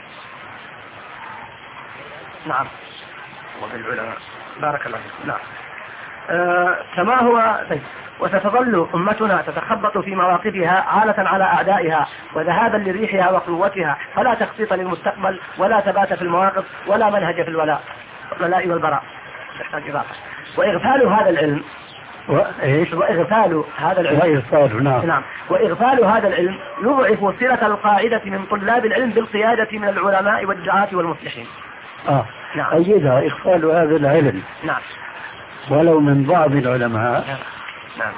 Speaker 1: نعم. وبالعلماء. بارك الله فيك. نعم. آه كما هو طيب. وستظل أمتنا تتخبط في مواقفها عالة على أعدائها وذهابا لريحها وقوتها فلا تخطيط للمستقبل ولا ثبات في المواقف ولا منهج في الولاء الولاء والبراء. تحتاج إضافة. وإغفال هذا العلم
Speaker 2: وإيش؟
Speaker 1: وإغفال هذا العلم
Speaker 2: وإغفال نعم.
Speaker 1: نعم. وإغفال هذا العلم يضعف صلة القاعدة من طلاب العلم بالقيادة من العلماء والدعاة والمصلحين.
Speaker 2: آه.
Speaker 1: نعم.
Speaker 2: أيضا إغفال هذا العلم.
Speaker 1: نعم.
Speaker 2: ولو من بعض العلماء.
Speaker 1: نعم. نعم.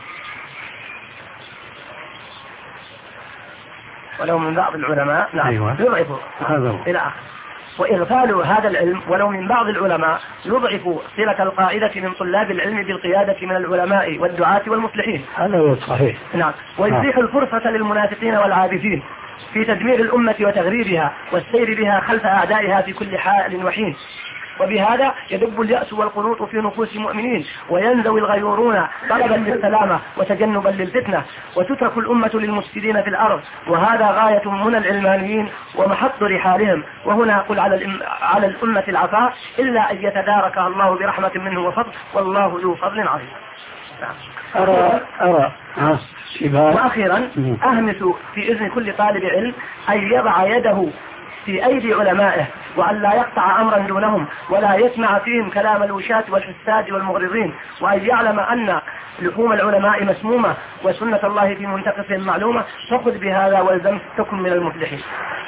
Speaker 1: ولو من بعض العلماء. نعم.
Speaker 2: أيوة.
Speaker 1: يضعف
Speaker 2: هذا
Speaker 1: إلى آخر. وإغفال هذا العلم ولو من بعض العلماء يضعف صلة القاعدة من طلاب العلم بالقيادة من العلماء والدعاة والمصلحين.
Speaker 2: هذا هو صحيح.
Speaker 1: نعم. ويتيح الفرصة للمنافقين والعابثين في تدمير الأمة وتغريبها والسير بها خلف أعدائها في كل حال وحين. وبهذا يدب اليأس والقنوط في نفوس المؤمنين وينزوي الغيورون طلبا للسلامة وتجنبا للفتنة وتترك الأمة للمفسدين في الأرض وهذا غاية من العلمانيين ومحط رحالهم. وهنا أقول على, الأم على الأمة العفاء إلا أن يتداركها الله برحمة منه وفضل والله ذو فضل عظيم.
Speaker 2: أرى أرى
Speaker 1: وأخيرا أهمس في إذن كل طالب علم أن يضع يده في أيدي علمائه وأن لا يقطع أمرا دونهم ولا يسمع فيهم كلام الوشاة والحساد والمغرضين وأن يعلم أن لحوم العلماء مسمومة وسنة الله في منتقصهم معلومة فخذ بهذا والزم تكن من المفلحين.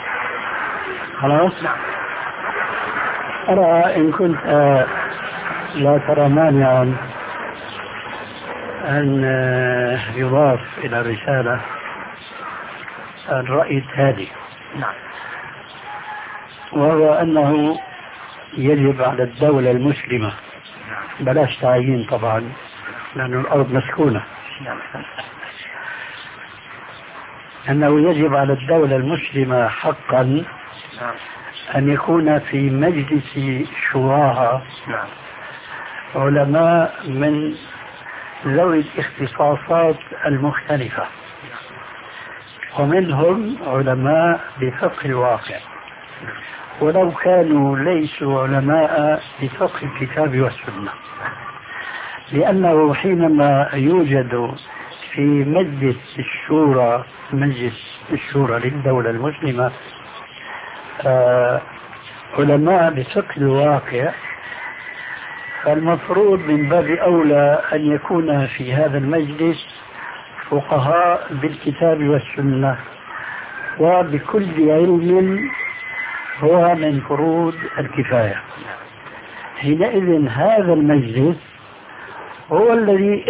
Speaker 2: خلاص.
Speaker 1: نعم.
Speaker 2: أرى إن كنت آه لا ترى مانعا أن آه يضاف إلى الرسالة الرأي التالي.
Speaker 1: نعم.
Speaker 2: وهو أنه يجب على الدولة المسلمة بلاش تعيين طبعا لأن الأرض مسكونة أنه يجب على الدولة المسلمة حقا أن يكون في مجلس شوراها علماء من ذوي الاختصاصات المختلفة ومنهم علماء بفقه الواقع ولو كانوا ليسوا علماء بفقه الكتاب والسنة لأنه حينما يوجد في مجلس الشورى مجلس الشورى للدولة المسلمة آه علماء بفقه الواقع فالمفروض من باب أولى أن يكون في هذا المجلس فقهاء بالكتاب والسنة وبكل علم هو من فروض الكفاية. حينئذ هذا المجلس هو الذي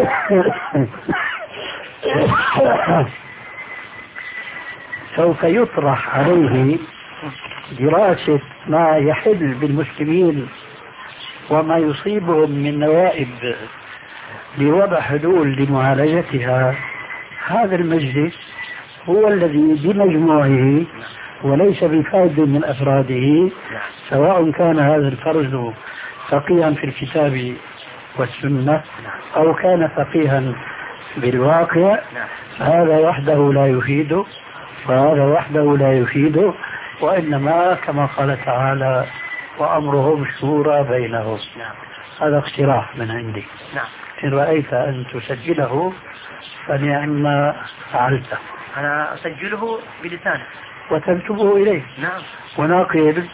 Speaker 2: سوف يطرح عليه دراسة ما يحل بالمسلمين وما يصيبهم من نوائب لوضع حلول لمعالجتها، هذا المجلس هو الذي بمجموعه وليس بفرد من أفراده، سواء كان هذا الفرد فقيها في الكتاب والسنة أو كان فقيها بالواقع، هذا وحده لا يفيده وهذا وحده لا يفيده، وإنما كما قال تعالى وأمرهم شورى بينهم. هذا اقتراح من عندي. إن رأيت أن تسجله فنعم ما فعلت.
Speaker 1: أنا أسجله بلساني
Speaker 2: وتكتبه إليه.
Speaker 1: نعم.
Speaker 2: وناقل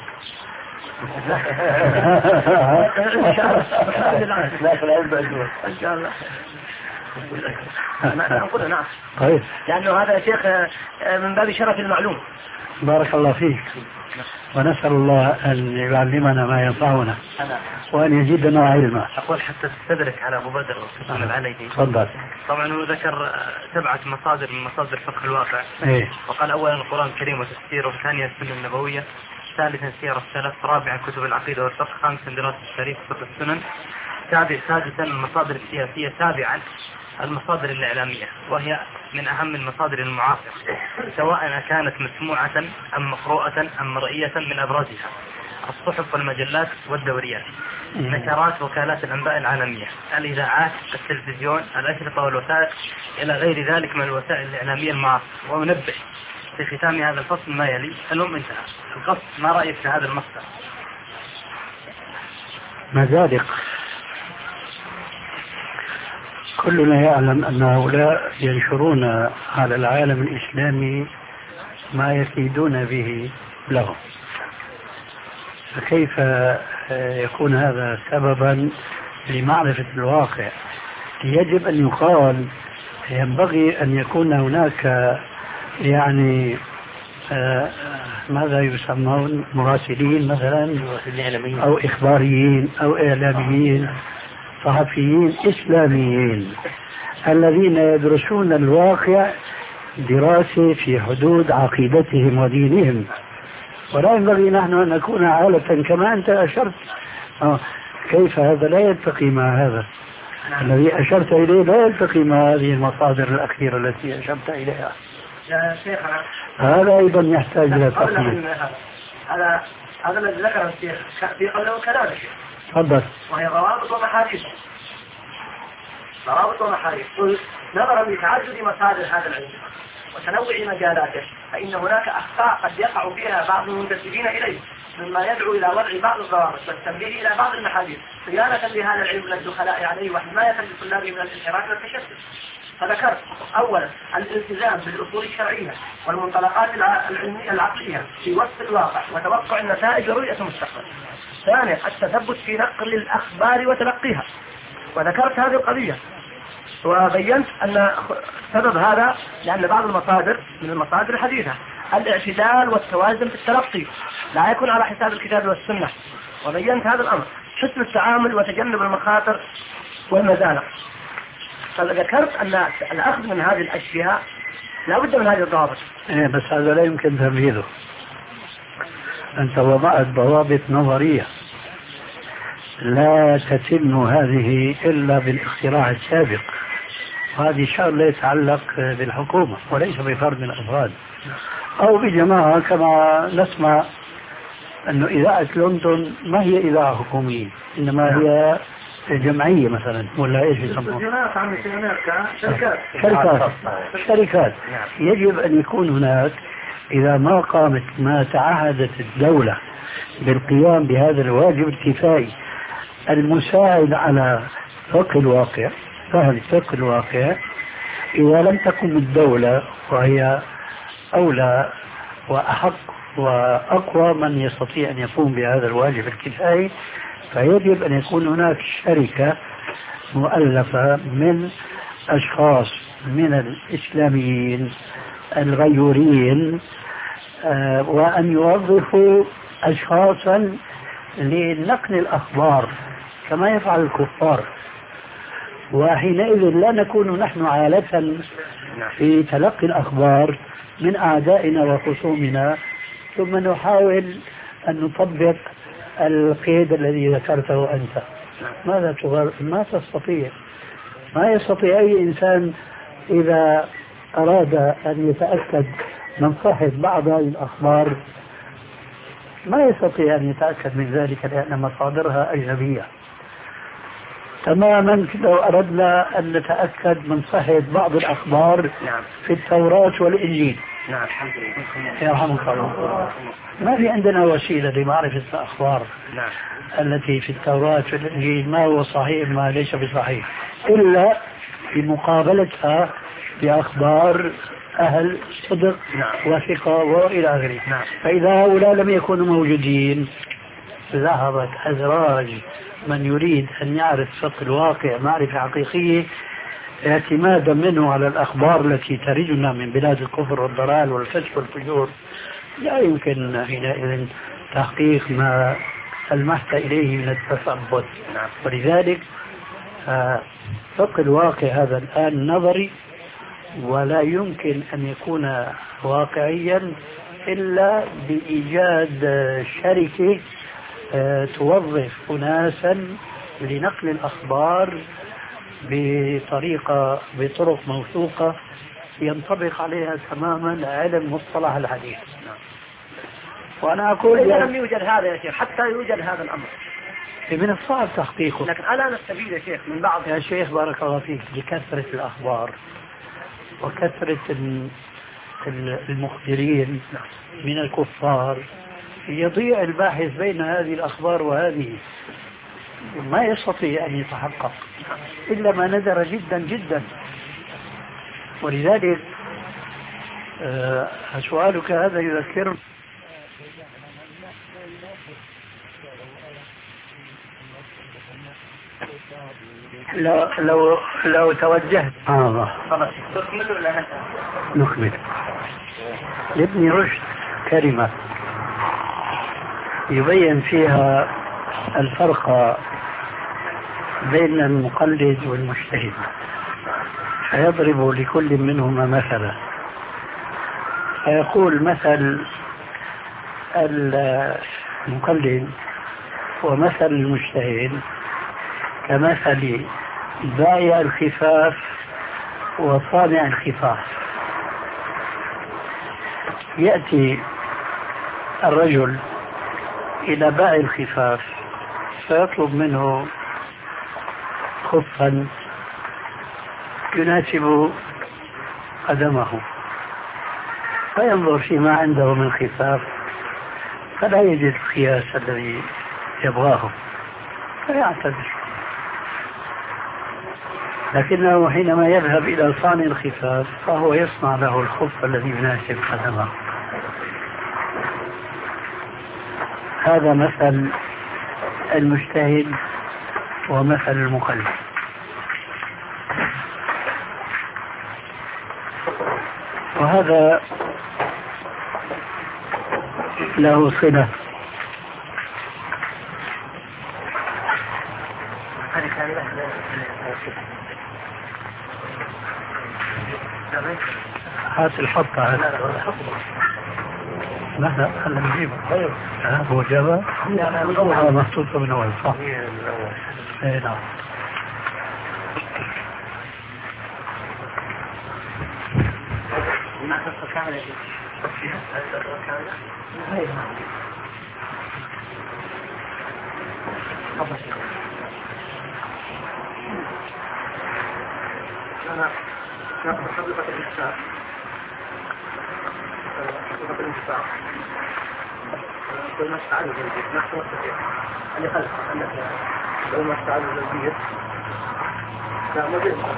Speaker 1: إن شاء الله. نقول نعم.
Speaker 2: طيب.
Speaker 1: لأنه هذا يا شيخ من باب شرف المعلوم.
Speaker 2: بارك الله فيك. ونسأل الله أن يعلمنا ما ينفعنا وأن يزيدنا علما.
Speaker 1: أقول حتى تستدرك على أبو بدر وسلم العليدي.
Speaker 2: تفضل.
Speaker 1: طبعا هو ذكر سبعة مصادر من مصادر فقه الواقع.
Speaker 2: إيه؟
Speaker 1: وقال أولا القرآن الكريم وتفسيره، ثانيا السنة النبوية، ثالثا سير السلف، رابعا كتب العقيدة والفقه، خامسا دراسة التاريخ وفقه السنن، سابع سادسا المصادر السياسية، سابعا المصادر الإعلامية وهي من أهم المصادر المعاصرة سواء كانت مسموعة أم مقروءة أم مرئية. من أبرزها الصحف والمجلات والدوريات، نشرات وكالات الأنباء العالمية، الإذاعات، التلفزيون، الأشرطة والوثائق إلى غير ذلك من الوسائل الإعلامية المعاصرة. وأنبه في ختام هذا الفصل ما يلي. المهم انتهى القصد. ما رأيك في هذا المصدر؟
Speaker 2: مزادق. كلنا يعلم أن هؤلاء ينشرون على العالم الإسلامي ما يكيدون به لهم، فكيف يكون هذا سببا لمعرفة الواقع؟ يجب أن يقال ينبغي أن يكون هناك يعني آه ماذا يسمون مراسلين مثلا أو إخباريين أو إعلاميين صحفيين إسلاميين الذين يدرسون الواقع دراسة في حدود عقيدتهم ودينهم. ولا ينبغي نحن أن نكون عالة كما أنت أشرت. آه كيف هذا لا يلتقي مع هذا الذي أشرت إليه، لا يلتقي مع هذه المصادر الأخيرة التي أشرت إليها.
Speaker 1: يا شيخنا
Speaker 2: هذا أيضا يحتاج إلى تقييم.
Speaker 1: هذا هذا الذي ذكره الشيخ في قوله كلام الشيخ.
Speaker 2: تفضل.
Speaker 1: وهي ضوابط ومحاريس. ضوابط ومحاريس. قل نظرا لتعدد مصادر هذا العلم وتنوع مجالاته فإن هناك أخطاء قد يقع فيها بعض المنتسبين إليه مما يدعو إلى وضع بعض الضوابط والتنبيه إلى بعض المحاديث صيانة لهذا العلم من الدخلاء عليه وحماية لطلابه من الانحراف والتشتت. فذكرت أولا الالتزام بالأصول الشرعية والمنطلقات العلمية العقلية في وصف الواقع وتوقع النتائج ورؤية المستقبل. ثانيا التثبت في نقل الأخبار وتلقيها، وذكرت هذه القضية وبينت أن سبب هذا لأن بعض المصادر من المصادر الحديثة الاعتدال والتوازن في التلقي لا يكون على حساب الكتاب والسنة، وبينت هذا الأمر. حسن التعامل وتجنب المخاطر والمزالق. فذكرت أن الأخذ من هذه الأشياء لا بد من هذه الضوابط.
Speaker 2: إيه بس هذا لا يمكن تنفيذه. أنت وضعت ضوابط نظرية لا تتم هذه إلا بالاختراع السابق، وهذه شغلة يتعلق بالحكومة وليس بفرد من الأفراد أو بجماعة كما نسمع أنه إذاعة لندن ما هي إذاعة حكومية إنما هي جمعية مثلا ولا إيش يسمونها؟ شركات. شركات. شركات. يجب أن يكون هناك إذا ما قامت ما تعهدت الدولة بالقيام بهذا الواجب الكفائي المساعد على فقه الواقع، فهم فقه الواقع، إذا لم تقم الدولة وهي أولى وأحق وأقوى من يستطيع أن يقوم بهذا الواجب الكفائي، فيجب أن يكون هناك شركة مؤلفة من أشخاص من الإسلاميين الغيورين آه وأن يوظفوا أشخاصا لنقل الأخبار كما يفعل الكفار، وحينئذ لا نكون نحن عالة في تلقي الأخبار من أعدائنا وخصومنا ثم نحاول أن نطبق القيد الذي ذكرته أنت. ماذا تغير؟ ما تستطيع، ما يستطيع أي إنسان إذا أراد أن يتأكد من صحة بعض هذه الأخبار ما يستطيع أن يتأكد من ذلك لأن مصادرها أجنبية. تماما لو أردنا أن نتأكد من صحة بعض الأخبار في التوراة والإنجيل،
Speaker 1: نعم الحمد لله
Speaker 2: يرحمك الله، ما في عندنا وسيلة لمعرفة الأخبار
Speaker 1: نعم.
Speaker 2: التي في التوراة والإنجيل ما هو صحيح ما ليس بصحيح إلا في مقابلتها بأخبار أهل صدق
Speaker 1: نعم.
Speaker 2: وثقة وإلى آخره.
Speaker 1: نعم.
Speaker 2: فإذا هؤلاء لم يكونوا موجودين ذهبت أزراج من يريد أن يعرف فقه الواقع معرفة حقيقية اعتمادا منه على الأخبار التي تردنا من بلاد الكفر والضلال والفسق والفجور. لا يمكن حينئذ تحقيق ما المحت إليه من التثبت. ولذلك فقه الواقع هذا الآن نظري ولا يمكن أن يكون واقعيا إلا بإيجاد شركة توظف أناسا لنقل الأخبار بطريقة بطرق موثوقة ينطبق عليها تماما علم مصطلح الحديث. وأنا أقول
Speaker 1: إذا لم يوجد هذا يا شيخ حتى يوجد هذا الأمر
Speaker 2: من الصعب تحقيقه،
Speaker 1: لكن على نستفيد يا شيخ من بعض.
Speaker 2: يا شيخ بارك الله فيك لكثرة الأخبار وكثرة المخبرين من الكفار يضيع الباحث بين هذه الأخبار وهذه، ما يستطيع أن يتحقق إلا ما ندر جدا جدا. ولذلك أه سؤالك هذا يذكرني لو لو لو توجهت آه
Speaker 1: خلاص تكمل ولا
Speaker 2: نكمل. لابن رشد كلمة يبين فيها الفرق بين المقلد والمجتهد فيضرب لكل منهما مثلا فيقول مثل المقلد ومثل المجتهد كمثل بائع الخفاف وصانع الخفاف. يأتي الرجل إلى بائع الخفاف فيطلب منه خفا يناسب قدمه فينظر فيما عنده من خفاف فلا يجد القياس الذي يبغاه فيعتذر. لكنه حينما يذهب إلى صانع الخفاف فهو يصنع له الخف الذي يناسب قدمه. هذا مثل المجتهد ومثل المقلد. وهذا له صلة هات الحطة لا لا خلنا نجيبه. ها هو جابه؟ لا محطوطة من أول صح؟ اي نعم.
Speaker 1: حقيقة الإنسان حقيقة الإنسان كل ما استعاد الزوجية نحن نستطيع أن يخلق أنك لو ما استعاد الزوجية لا ما بين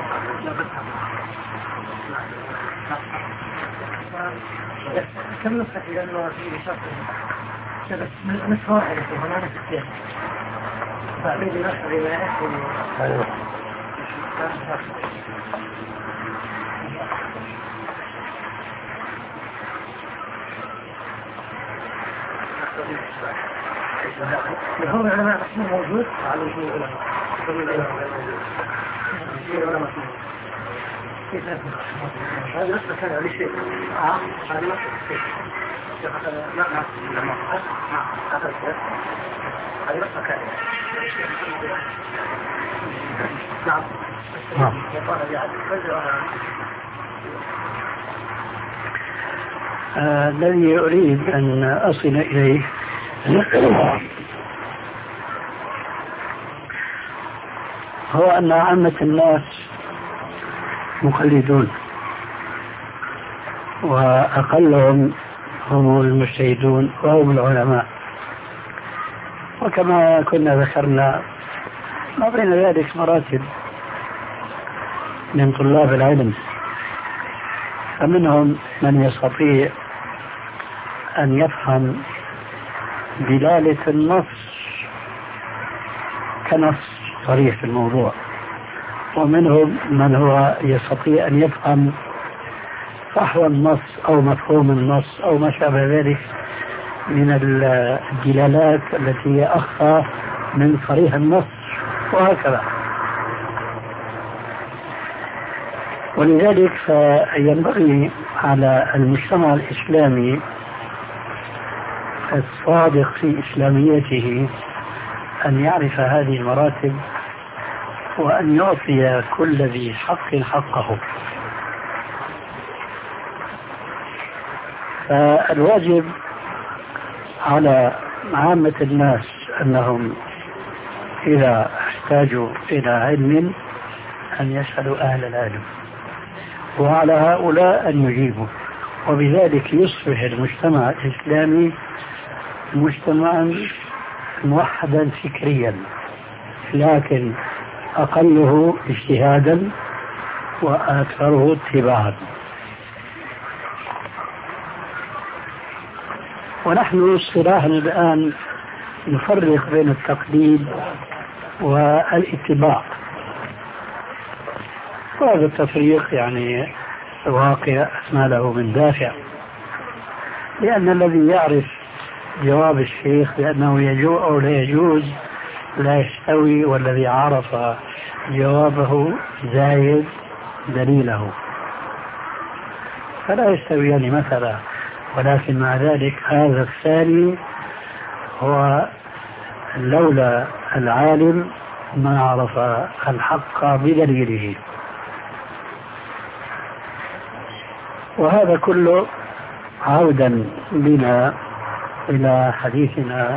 Speaker 1: كم نسخة لأنه في شرط نسخ واحدة هنا نسختين فأريد نسخة بما يأخذ هم العلماء مسموم موجود على وجوه العلماء هذا نفسه كان عليه شيء هذا نفسه
Speaker 2: الذي أريد أن أصل إليه هو أن عامة الناس مقلدون، وأقلهم هم المجتهدون وهم العلماء. وكما كنا ذكرنا ما بين ذلك مراتب من طلاب العلم، فمنهم من يستطيع أن يفهم دلالة النص كنص صريح في الموضوع، ومنهم من هو يستطيع أن يفهم فحوى النص أو مفهوم النص أو ما شابه ذلك من الدلالات التي هي أخفى من صريح النص، وهكذا. ولذلك فينبغي على المجتمع الإسلامي الصادق في إسلاميته أن يعرف هذه المراتب وأن يعطي كل ذي حق حقه. فالواجب على عامة الناس أنهم إذا احتاجوا إلى علم أن يسألوا أهل العلم، وعلى هؤلاء أن يجيبوا، وبذلك يصبح المجتمع الإسلامي مجتمعا موحدا فكريا، لكن أقله اجتهادا وأكثره اتباعا. ونحن اصطلاحا الآن نفرق بين التقليد والاتباع، وهذا التفريق يعني واقع ما له من دافع، لأن الذي يعرف جواب الشيخ بأنه يجوز أو لا يجوز لا يستوي، والذي عرف جوابه زايد دليله، فلا يستويان يعني مثلا. ولكن مع ذلك هذا الثاني هو لولا العالم ما عرف الحق بدليله. وهذا كله عودا بنا إلى حديثنا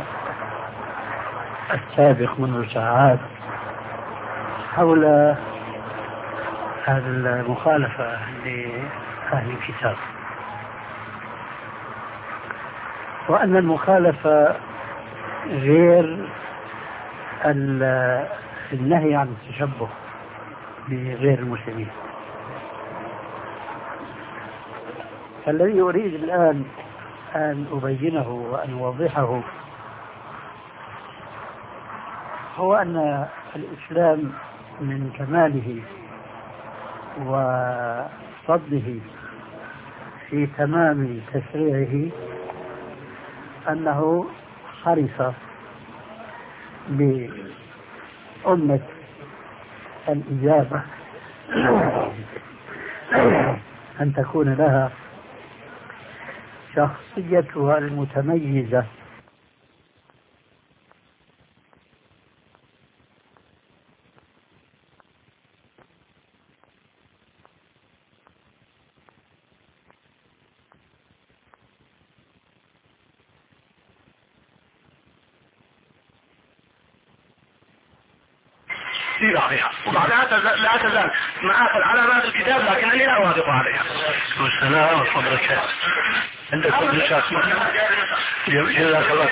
Speaker 2: السابق منذ ساعات حول هذه المخالفة لأهل الكتاب، وأن المخالفة غير النهي عن التشبه بغير المسلمين. فالذي أريد الآن أن أبينه وأن أوضحه هو أن الإسلام من كماله وفضله في تمام تشريعه أنه حرص بأمة الإجابة أن تكون لها شخصيتها المتميزة
Speaker 1: سير عليها، وبعدها لا تزال معاك العلامات الكتاب لكنني لا أوافق عليها.
Speaker 2: والسلام وفضلك عندك نسخ جزاك الله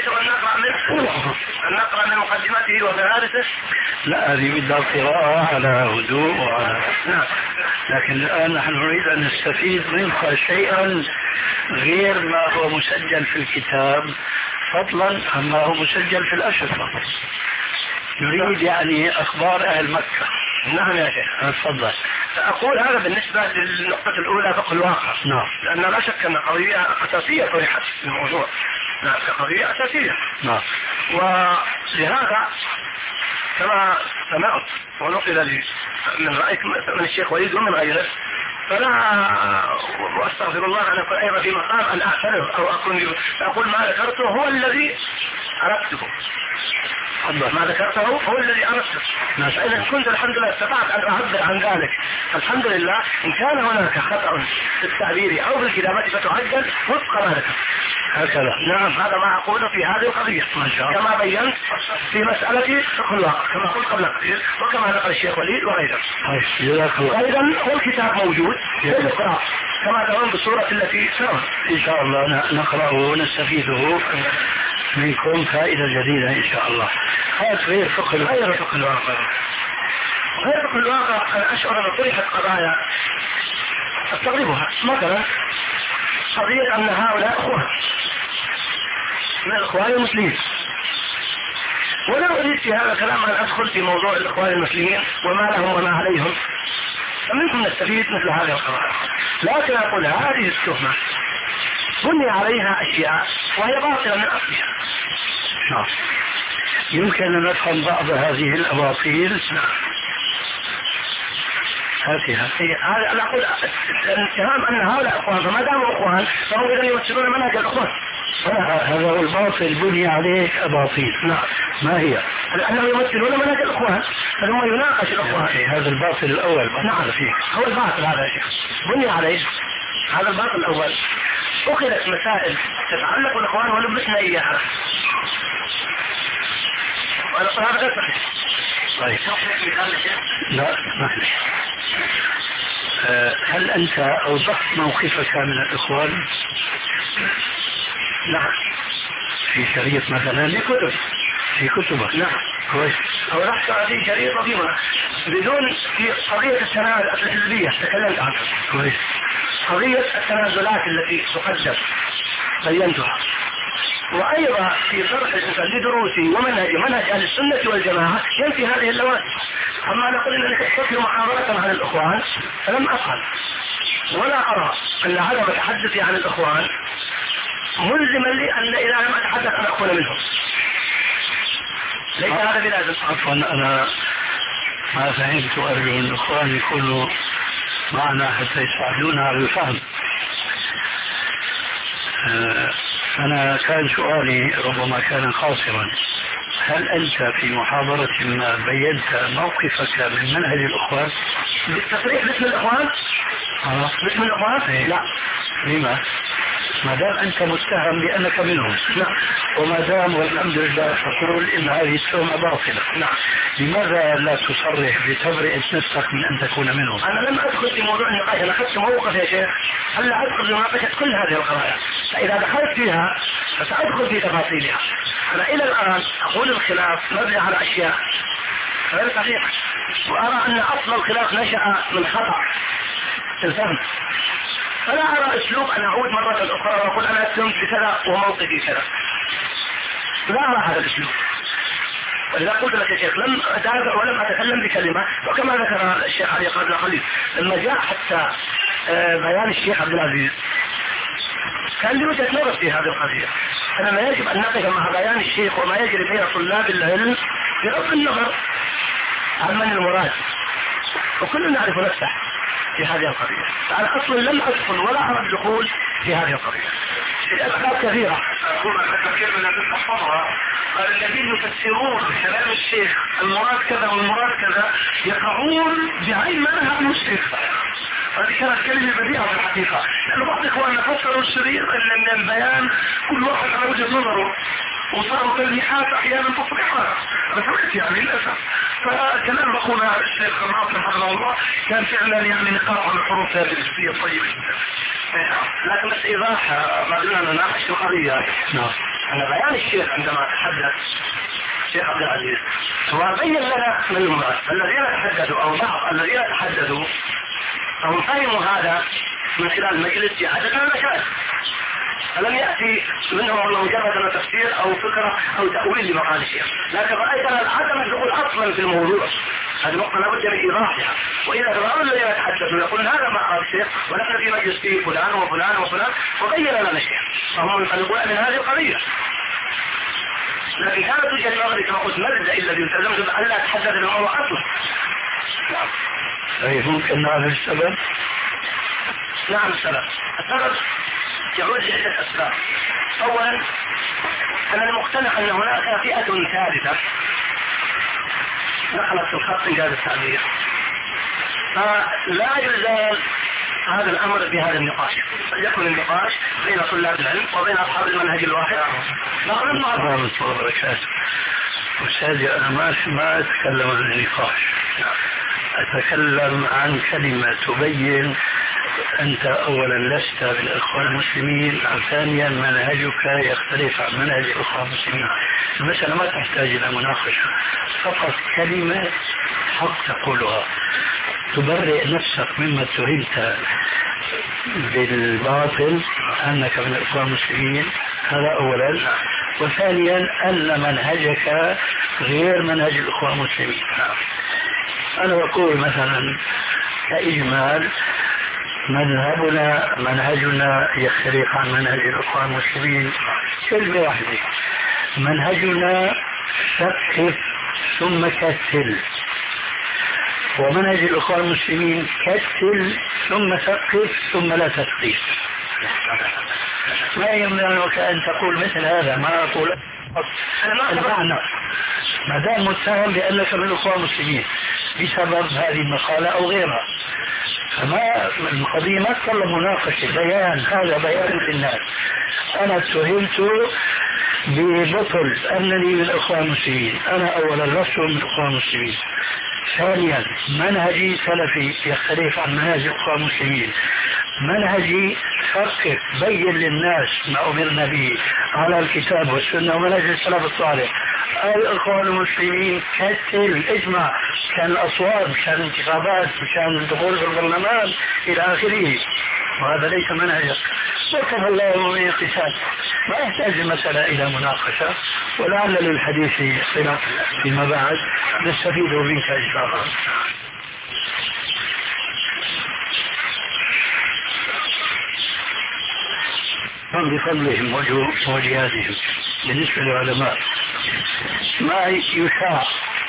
Speaker 1: أن نقرأ من مقدمته وفهارسه.
Speaker 2: لا، هذه بدها قراءة على هدوء وعلى نعم. لكن الآن نحن نريد أن نستفيد منك شيئا غير ما هو مسجل في الكتاب، فضلا عما هو مسجل في الأشرطة. نريد يعني أخبار أهل مكة.
Speaker 1: نعم يا شيخ،
Speaker 2: تفضل.
Speaker 1: أقول هذا بالنسبة للنقطة الأولى فقه الواقع.
Speaker 2: نعم.
Speaker 1: لأن لا شك أن قضية أساسية طرحت في الموضوع. نعم، قضية أساسية.
Speaker 2: نعم.
Speaker 1: ولهذا كما سمعت ونقل لي من رأيك من الشيخ وليد ومن غيره فلا واستغفر الله ان اكون ايضا في مقام ان اعترف او اكون اقول ما ذكرته هو الذي اردته. ما ذكرته هو الذي اردته. فاذا كنت الحمد لله استطعت ان اعبر عن ذلك الحمد لله. ان كان هناك خطا في التعبير او في الكتابه فتعدل وفق ما ذكرت.
Speaker 2: هكذا.
Speaker 1: نعم هذا ما اقوله في هذه القضيه كما بينت في مساله فقه الواقع كما قلت قبل قليل وكما نقل الشيخ وليد وغيره. ايضا والكتاب موجود يقرا كما ترون بالصوره التي سرت.
Speaker 2: ان شاء الله نقراه ونستفيده منكم فائده جديده ان شاء الله. هذا غير فقه
Speaker 1: غير فقه الواقع. غير فقه الواقع انا اشعر ان طرحت قضايا استغربها. مثلا قضيه ان هؤلاء اخوان من الاخوان المسلمين، ولا اريد في هذا الكلام ان ادخل في موضوع الاخوان المسلمين وما لهم وما عليهم، فمنكم نستفيد مثل هذه القضايا. لكن اقول هذه التهمه بني عليها اشياء وهي باطله من اصلها.
Speaker 2: نعم. يمكن ان نفهم بعض هذه الاباطيل.
Speaker 1: نعم.
Speaker 2: هاتها.
Speaker 1: هذا انا اقول الاتهام ان هؤلاء اخوان، فما داموا اخوان فهم اذا يمثلون منهج الاخوان.
Speaker 2: هذا هو الباطل بني عليه اباطيل.
Speaker 1: نعم.
Speaker 2: ما هي؟
Speaker 1: لانهم يمثلون منهج الاخوان فلما يناقش الاخوان.
Speaker 2: هذا الباطل الاول.
Speaker 1: نعم فيه هو الباطل هذا يا شيخ بني عليه هذا الباطل الاول. اخذت مسائل تتعلق بالاخوان ولبسنا اياها. وانا اقول هذا غير صحيح.
Speaker 2: طيب. لا اسمح لي. هل انت اوضحت موقفك من الاخوان؟
Speaker 1: نعم.
Speaker 2: في شريط مثلا؟
Speaker 1: في كتب.
Speaker 2: في كتبك.
Speaker 1: نعم.
Speaker 2: كويس.
Speaker 1: اوضحت في شريط قديمة بدون في قضية التنازل الحزبية تكلمت عنها.
Speaker 2: كويس.
Speaker 1: قضية التنازلات التي تقدم بينتها. وايضا في طرح الانسان لدروسي ومنهج منهج اهل السنه والجماعه ينفي هذه اللوازم. اما نقول انك تستطيع محاضره عن الاخوان فلم افعل، ولا ارى ان عدم تحدثي عن الاخوان ملزما لي ان اذا لم اتحدث ان اكون منهم. ليس هذا بلازم.
Speaker 2: عفوا انا ما فهمت وارجو ان الاخوان يكونوا معنا حتى يساعدونا على الفهم. أه أنا كان سؤالي ربما كان قاصرا. هل أنت في محاضرة ما بينت موقفك من منهج الأخوان؟
Speaker 1: بالتصريح باسم الأخوان؟
Speaker 2: آه.
Speaker 1: باسم الأخوان؟
Speaker 2: إيه؟
Speaker 1: لا.
Speaker 2: لما؟ ما دام أنت متهم بأنك منهم.
Speaker 1: نعم.
Speaker 2: وما دام والحمد لله تقول إن هذه التهمة باطلة.
Speaker 1: نعم.
Speaker 2: لماذا لا تصرح بتبرئة نفسك من أن تكون منهم؟
Speaker 1: أنا لم أدخل في موضوع النقاش، أنا أخذت موقف يا شيخ هلا أدخل في مناقشة كل هذه القضايا، فإذا دخلت فيها فسأدخل في تفاصيلها. أنا إلى الآن أقول الخلاف مبني على أشياء غير صحيحة، وأرى أن أصل الخلاف نشأ من خطأ في الفهم، فلا أرى أسلوب أن أعود مرة أخرى وأقول أنا أتهمت بكذا وموقفي كذا. لا أرى هذا الأسلوب. ولذا قلت لك يا شيخ لم أدافع ولم أتكلم بكلمة، وكما ذكر الشيخ علي قبل قليل لما جاء حتى بيان الشيخ عبد العزيز كان لي وجهة نظر في هذه القضية. أنا ما يجب أن نقف مع بيان الشيخ وما يجري بين طلاب العلم بغض النظر عن من المراد، وكلنا نعرف نفسه في هذه القضية. فأنا أصلا لم أدخل ولا أرى الدخول في هذه القضية. الأسباب كثيرة.
Speaker 3: الذين يفسرون كلام الشيخ المراد كذا والمراد كذا يقعون بعين ما نهى عنه الشيخ. هذه كانت كلمة بديعة في الحقيقة، لأنه بعض إخواننا فسروا الشريط أن البيان كل واحد على وجه نظره، وصاروا تلميحات أحيانا تصريحات. أنا سمعت يعني للأسف. فكلام أخونا الشيخ ناصر حفظه الله كان فعلا يعني نقاط على الحروف هذه الجزئية الطيبة جدا.
Speaker 1: لكن بس إيضاح ما دون نناقش القضية.
Speaker 2: نعم.
Speaker 1: أنا بيان الشيخ عندما تحدث الشيخ عبد العزيز هو بين لنا من المراد. الذين تحدثوا أو بعض الذين تحدثوا هم فهموا هذا من خلال المجلس في عدد من المشاهد، فلم يأتي منهم والله مجرد تفسير أو فكرة أو تأويل لمقال الشيخ، لكن رأيتنا عدم الدخول أصلا في الموضوع. هذه نقطة لابد من إيضاحها. وإذا ترى الذين يتحدثون يقولون هذا ما قال الشيخ ونحن في مجلس فيه فلان وفلان وفلان وبين لنا الشيخ، فهم ينطلقون من هذه القضية. لكن كانت وجهة نظري كما قلت مبدأ الذي التزمت بأن لا أتحدث الموضوع أصلا.
Speaker 2: طيب ممكن نعرف السبب؟
Speaker 1: نعم السبب. السبب يعود لعدة أسباب. أولا أنا مقتنع أن هناك فئة ثالثة دخلت في الخط إنجاز التعبير، فلا يزال هذا الأمر بهذا النقاش، يكون النقاش بين طلاب العلم وبين أصحاب المنهج الواحد.
Speaker 2: نعم نعم أستاذي أنا ما ما أتكلم عن النقاش، أتكلم عن كلمة تبين أنت أولا لست من الإخوان المسلمين، ثانيا منهجك يختلف عن منهج الإخوان المسلمين. المسألة ما تحتاج إلى مناقشة، فقط كلمة حق تقولها تبرئ نفسك مما اتهمت بالباطل أنك من الإخوان المسلمين، هذا أولا. وثانيا أن منهجك غير منهج الإخوان المسلمين. أنا أقول مثلا كإجمال مذهبنا منهجنا يختلف عن منهج الإخوان المسلمين كلمة واحدة، منهجنا ثقف ثم كتل، ومنهج الإخوان المسلمين كتل ثم ثقف ثم لا تثقيف. ما يمنعك أن تقول مثل هذا، ما أقول المعنى ما دام متهم بأنك من الإخوان المسلمين بسبب هذه المقالة أو غيرها، فما القضية ما تطلب مناقشة، بيان، هذا بيان للناس. أنا اتهمت ببطل أنني من الإخوان المسلمين، أنا أولا لست من الإخوان المسلمين، ثانيا منهجي سلفي يختلف عن منهج الإخوان المسلمين، منهجي ثقف بين للناس ما أمرنا به على الكتاب والسنة ومنهج السلف الصالح. الإخوان المسلمين كتل اجمع، كان الأصوات، مشان الانتخابات، مشان الدخول في البرلمان إلى آخره، وهذا ليس منهجك. وكفى الله من اقتصاد، ما يحتاج المسألة إلى مناقشة، ولعل للحديث صلة فيما بعد نستفيد منك إن شاء الله. بفضلهم وجهادهم بالنسبة للعلماء ما يشاع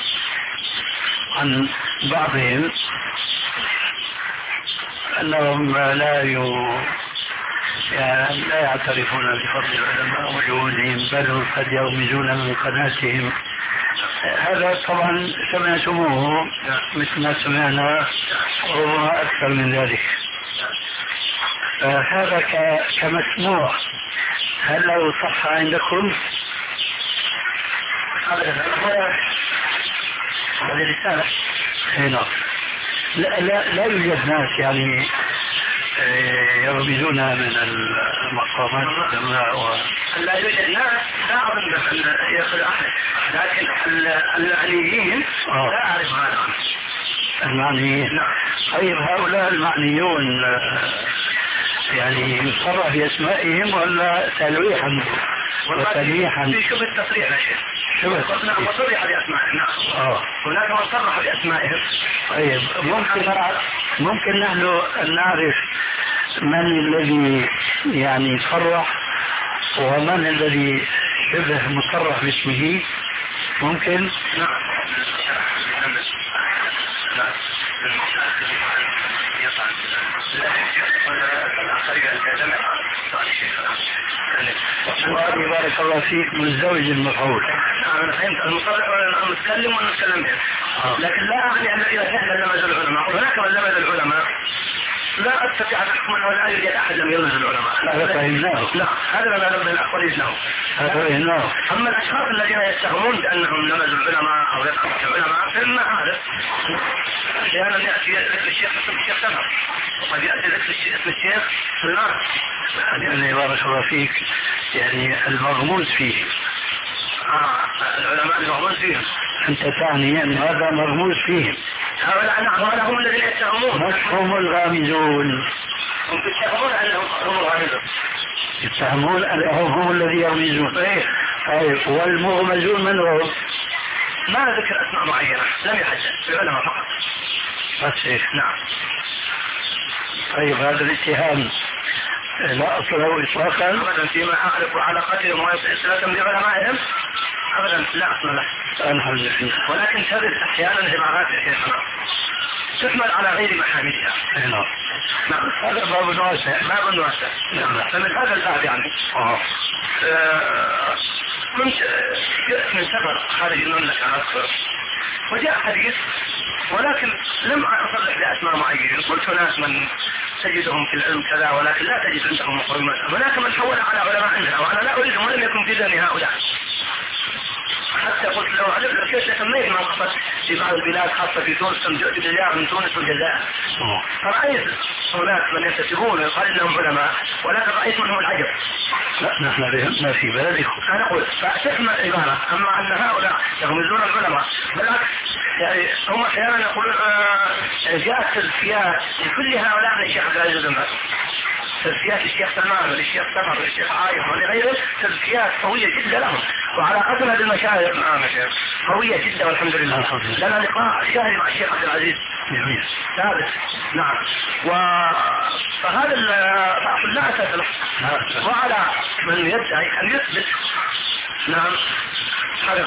Speaker 2: عن بعضهم أنهم لا ي... يعني لا يعترفون بفضل العلماء وجهودهم، بل هم قد يغمزون من قناتهم. هذا طبعا سمعتموه مثل ما سمعنا وربما أكثر من ذلك. هذا كمسموع، هل له صح عندكم؟ هذه رسالة هنا. لا, لا, لا يوجد ناس يعني يرمزون من المقامات الجماعة و...
Speaker 1: لا يوجد ناس لا أظن أن يأخذ أحد، لكن المعنيين
Speaker 2: آه.
Speaker 1: لا أعرف هذا.
Speaker 2: المعنيين
Speaker 1: نعم.
Speaker 2: طيب هؤلاء المعنيون يعني يصرح بأسمائهم ولا تلويحا وتلميحا؟
Speaker 1: في شبه التصريح يا شيخ.
Speaker 2: شبه
Speaker 1: نعم وصرح بأسمائهم. نعم.
Speaker 2: آه.
Speaker 1: هناك من صرح بأسمائهم.
Speaker 2: طيب ممكن ممكن نحن أن نعرف من الذي يعني صرح ومن الذي شبه مصرح باسمه؟ ممكن؟
Speaker 1: نعم.
Speaker 2: وهذه بارك الله فيك مزدوج المفعول.
Speaker 1: أنا فهمت المصرح والمتكلم والمتكلم به، لكن لا أعني أن إذا كان لمز العلماء هناك من لمز العلماء لا أستطيع أن أحكم أنه لا يوجد أحد لم يلمز العلماء.
Speaker 2: هذا فهمناه.
Speaker 1: لا هذا ما نبغي الأخبار له.
Speaker 2: هذا فهمناه.
Speaker 1: أما الأشخاص الذين يتهمون بأنهم لمزوا العلماء أو يقصدوا العلماء فإما هذا أحيانا يأتي ذكر الشيخ اسم الشيخ سمر، وقد يأتي ذكر اسم الشيخ فلان.
Speaker 2: يعني بارك الله فيك يعني المغموز فيه.
Speaker 1: آه العلماء المغموز فيهم.
Speaker 2: أنت تعني أن هذا مرموز فيهم.
Speaker 1: هؤلاء نعم هؤلاء هم الذين يتهمون.
Speaker 2: مش هم الغامزون.
Speaker 1: هم يتهمون أنهم هم الغامزون.
Speaker 2: يتهمون أنهم هم الذين يغمزون.
Speaker 1: طيب.
Speaker 2: طيب والمغمزون من هم؟
Speaker 1: ما ذكر أسماء معينة، لم يحدد العلماء فقط.
Speaker 2: بس إيه؟
Speaker 1: نعم.
Speaker 2: طيب هذا الاتهام لا أصل له إطلاقا.
Speaker 1: أبدا فيما أعرف علاقتهم وإسلاتهم بعلمائهم أبدا لا أصل له.
Speaker 2: الحمد لله.
Speaker 1: ولكن ترد أحيانا عبارات يا شيخنا تحمل على غير محاملها.
Speaker 2: نعم.
Speaker 1: نعم
Speaker 2: هذا باب واسع.
Speaker 1: باب واسع. نعم. فمن هذا الباب يعني
Speaker 2: اه
Speaker 1: كنت جئت من سفر خارج المملكة أذكر، وجاء حديث ولكن لم أصرح بأسماء معينة، قلت ناس من تجدهم في العلم كذا ولكن لا تجد عندهم مقومات، هناك من حول على علماء عندنا وأنا لا أريد ولم يكن في ذهني هؤلاء. حتى قلت لو علمت كيف سميت ما قصدت في بعض البلاد خاصة في تونس، جئت بالجزائر من تونس والجزائر، فرأيت هناك من ينتسبون ويقال انهم علماء ولكن رأيت منهم العجب.
Speaker 2: لا نحن ما في بلدكم.
Speaker 1: انا قلت فأتفهم العبارة، اما ان هؤلاء يغمزون العلماء بالعكس، يعني هم احيانا يقولون آه جاءت تزكيات لكل هؤلاء من الشيخ عبد العزيز بن باز، تزكيات للشيخ سلمان وللشيخ سمر وللشيخ عايف ولغيره، تزكيات قوية جدا لهم، وعلى قدر هذه المشايخ معنا قوية جدا والحمد لله. لنا لقاء شهري مع الشيخ عبد العزيز
Speaker 2: جميل
Speaker 1: ثابت. نعم. و فهذا لا أساس له، وعلى من يدعي أن يثبت. نعم هذا.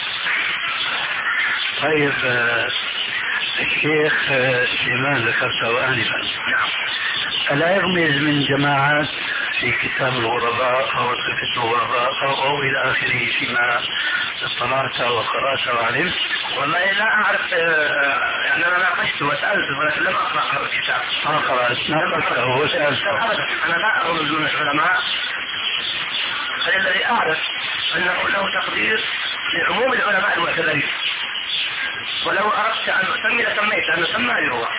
Speaker 2: طيب الشيخ سليمان ذكرته آنفا،
Speaker 1: نعم،
Speaker 2: ألا يغمز من جماعات في كتاب الغرباء أو صفة الغرباء أو, أو إلى آخره فيما اطلعت وقرأت وعلمت؟
Speaker 1: والله لا أعرف، يعني أنا ناقشت وسألت ولكن لم أقرأ هذا الكتاب.
Speaker 2: ما قرأت ناقشته وسألته.
Speaker 1: أنا لا أغمز من العلماء، الذي أعرف أنه له تقدير لعموم العلماء المعتبرين، ولو أردت أن أسمي لسميت أن أسمى لي هو.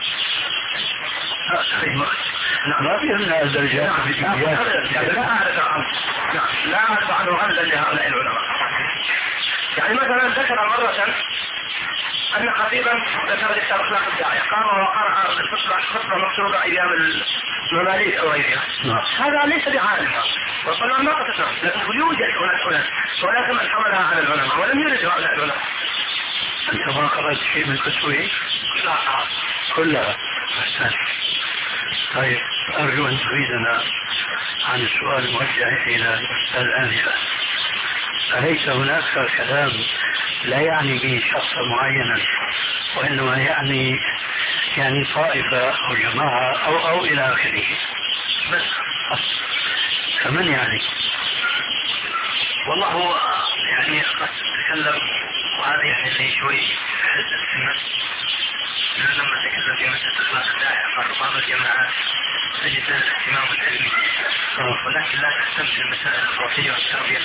Speaker 2: ما في لنا درجات في
Speaker 1: لا أعرف عنه، لا أعرف عنه غمزا لهؤلاء العلماء. يعني مثلا ذكر مرة أن خطيبا ذكر كتاب أخلاق الداعية قام وقرأ خطبة مكتوبة أيام المماليك أو غيرها، هذا ليس بعالم وقال ما قصدنا، لكن يوجد هناك هناك ولكن من حملها على العلماء ولم يرد هؤلاء العلماء.
Speaker 2: أنت ما قرأت شيء من كتبه؟
Speaker 1: لا
Speaker 2: كلها. أحسن. طيب أرجو أن تفيدنا عن السؤال الموجه إلى الأستاذ آنفا. أليس هناك كلام لا يعني به شخصا معينا وإنما يعني يعني طائفة أو جماعة أو أو إلى آخره بس؟ فمن يعني؟
Speaker 1: والله هو يعني قد تكلم وهذا يعني لي شوي حزة في النفس لما تكلم في مسألة أخلاق الداعية قال بعض الجماعات تجد لها الاهتمام العلمي ولكن لا تهتم في المسائل الروحية والتربية،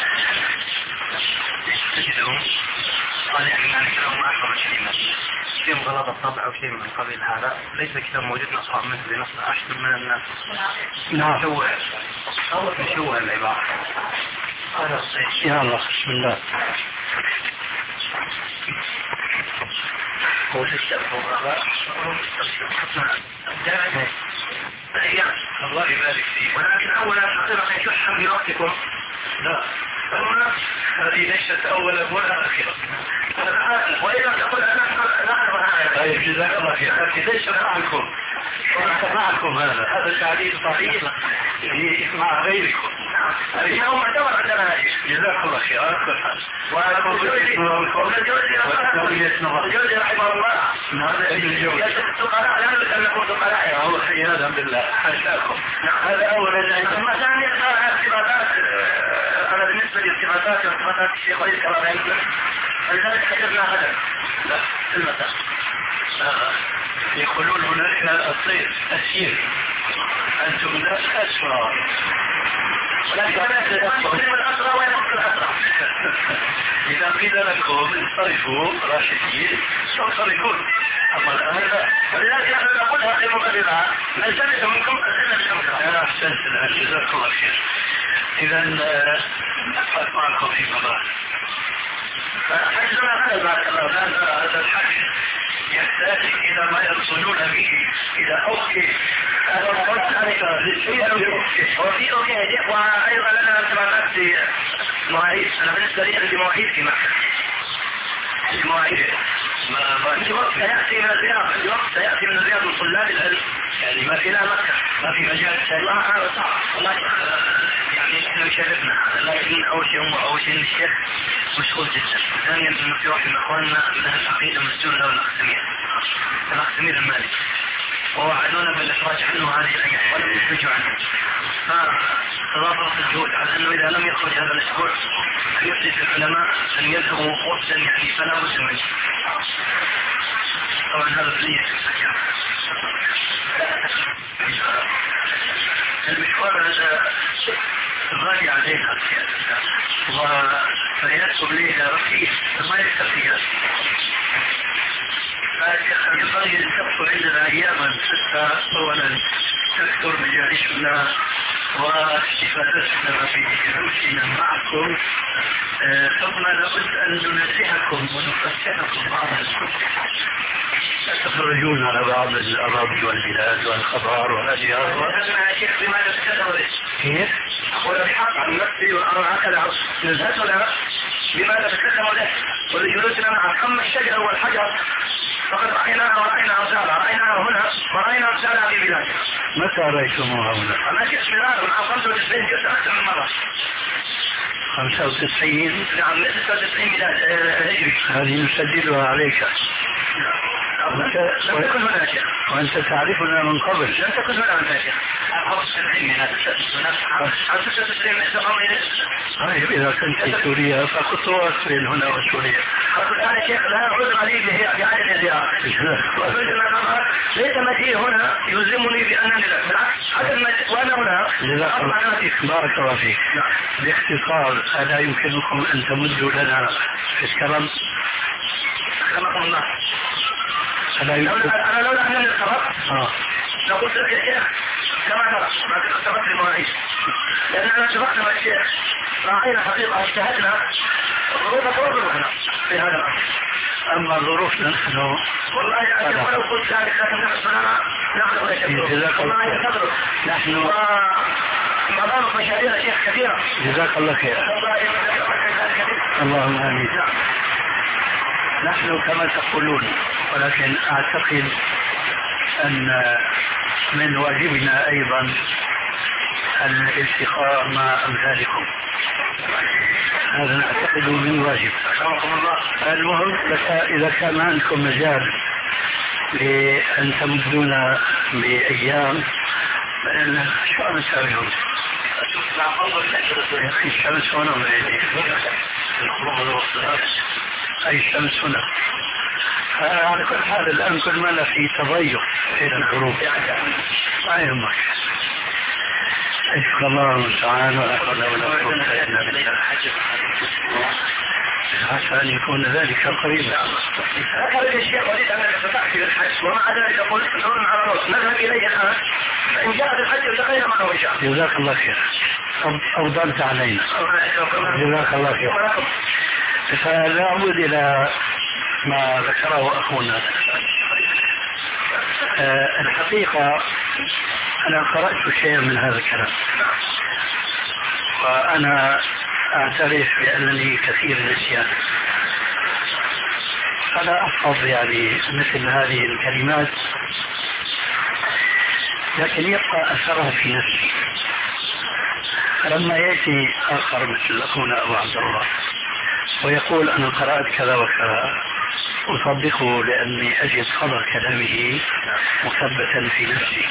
Speaker 1: تجدهم قال يعني معنى كلام أكبر شيء فيهم غلط الطبع أو شيء من قبيل هذا، ليس كتاب موجود نصاب منه بنص أشهر من الناس.
Speaker 2: نعم.
Speaker 1: نشوه أول نشوه العبارة.
Speaker 2: يا الله بسم الله.
Speaker 1: هو تشتغل الغباء الله يبارك فيه، ولكن أولا حقيقة شحا بوقتكم.
Speaker 2: لا
Speaker 1: أولا هذه ليست أولا ولا أخيرا، وإذا تقول أنا نحن.
Speaker 2: طيب جزاك الله خير.
Speaker 1: لكن ليس معكم
Speaker 2: معكم هذا هذا التعليل صحيح يعني مع غيركم.
Speaker 1: هذه هو معتبر عندنا.
Speaker 2: جزاك الله خير على كل حال.
Speaker 1: والجوزي رحمه الله
Speaker 2: هذا ابن الجوزي
Speaker 1: السقراء لا نريد أن نكون سقراء
Speaker 2: هو عياذا بالله حاشاكم.
Speaker 1: هذا أولا. ثم ثانيا ارتباطات أنا بالنسبة لارتباطات وارتباطات الشيخ وليد كرامي فلذلك حدثنا غدا في المساء
Speaker 2: يقولون هناك الطير أسير أنتم ناس أسرى
Speaker 1: ولكن أنا أسلم الأسرى ويفك الأسرى.
Speaker 2: إذا قيل لكم انصرفوا راشدين سنصرفون، أما الآن لا.
Speaker 1: ولذلك نحن نقولها في مقررها نلتمس منكم أسئلة الشمسة.
Speaker 2: أنا أحسنت الآن جزاك الله خير. إذا أبقى معكم في مبارك.
Speaker 1: فحجزنا هذا بارك الله.
Speaker 2: هذا الحج يحتاج إلى ما يصلون به إلى أوكي.
Speaker 1: هذا الحج وفي أوكي وأيضا لنا ارتباطات في مواعيد. أنا بالنسبة لي عندي مواعيد في مكة. عندي مواعيد. عندي وقت سيأتي من الرياض، عندي وقت سيأتي من الرياض من طلاب العلم
Speaker 2: يعني ما
Speaker 1: إلى مكة.
Speaker 2: ما في مجال
Speaker 1: الله هذا صعب والله يعني احنا يشرفنا، لكن أول شيء هو أول شيء الشيخ مشغول جدا. ثانيا إنه في واحد من إخواننا له العقيدة مسجون له الأخ سمير، الأخ سمير المالك ووعدونا بالإخراج عنه هذه الأيام ولم يخرجوا عنه. فتضافرت الجهود على أنه إذا لم يخرج هذا الأسبوع أن يحدث العلماء أن يذهبوا وقتا يعني فلا بد منه. طبعا هذا بنية المشوار هذا غالي علينا وفيكتب لي رخيص ما يستطيع. ينبغي أن تبقوا عندنا أياما حتى أولا تذكر مجالسنا واستفادتنا في دروسنا معكم، ثم لابد أن ننزهكم ونفسحكم بعض الكتب. تخرجون على بعض الأراضي والبلاد والخبر والأشياء. نزهتنا يا شيخ بماذا تكتب به؟ كيف؟ أقول بحق عن نفسي وأنا هكذا نزهتنا بماذا تكتب به؟ ولجلوسنا مع أما الشجر والحجر فقد رأيناها ورأينا أمثالها، رأيناها هنا ورأينا أمثالها في بلادنا. متى رأيتموها هنا؟ أنا جئت بلاد من خمسة وتسعين جئت أكثر من مرة. خمسة وتسعين؟ نعم ستة وتسعين ميلاد هجري. هذه نسجلها عليك. لم تكن هنا شيخ. وأنت تعرفنا من قبل. لم تكن هنا أنت شيخ. خمسة وتسعين ميلاد. ستة وتسعين طيب إذا كنت في سوريا فكنت واصل هنا وسوريا. أقول أنا شيخ لا عذر لي بهذه الزيارة. ليس مجيء هنا يلزمني بأنني لا بالعكس عدم وأنا هنا. بارك الله فيك. باختصار ألا يمكنكم أن تمدوا لنا في الكرم؟ كرمكم الله. أنا لولا أنني الخبر لقلت لك يا شيخ كما ترى ما اختبرت المواعيد، لأننا سبقنا مع الشيخ راعينا حقيقة اجتهدنا ظروف ظروفنا في هذا الأمر. أما ظروفنا نحن والله يعني ولو قلت ذلك لكن نحن نحن نشكر والله ينتظر نحن مضامك مشاريع يا شيخ كثيرة. جزاك الله خير. اللهم آمين. نحن كما تقولون، ولكن أعتقد أن من واجبنا أيضا الالتقاء مع أمثالكم. هذا نعتقد من واجب. المهم إذا كان عندكم مجال لأن تمدونا بأيام شو أنا سألهم؟ يا أخي الشمس هنا ولا أي الشمس هنا. على كل حال الآن كل ما في تضيق في الحروب ما يهمك. أشكر الله المستعان ولا حول ولا قوة إلا بالله. عسى أن يكون ذلك قريبا. هذا الشيخ وليد أنك ستأتي بالحج ومع ذلك قلت نور على رأس نذهب إليه الآن فإن جاء بالحج التقينا معه إن شاء الله. جزاك الله خير. أفضلت علينا. جزاك الله خير. فلا أعود إلى ما ذكره أخونا. أه الحقيقة أنا قرأت شيئا من هذا الكلام وأنا أعترف بأنني كثير النسيان، فلا أحفظ يعني مثل هذه الكلمات، لكن يبقى أثرها في نفسي. فلما يأتي آخر مثل أخونا أبو عبد الله ويقول أنا قرأت كذا وكذا أصدقه لأني أجد خبر كلامه مثبتا في نفسي.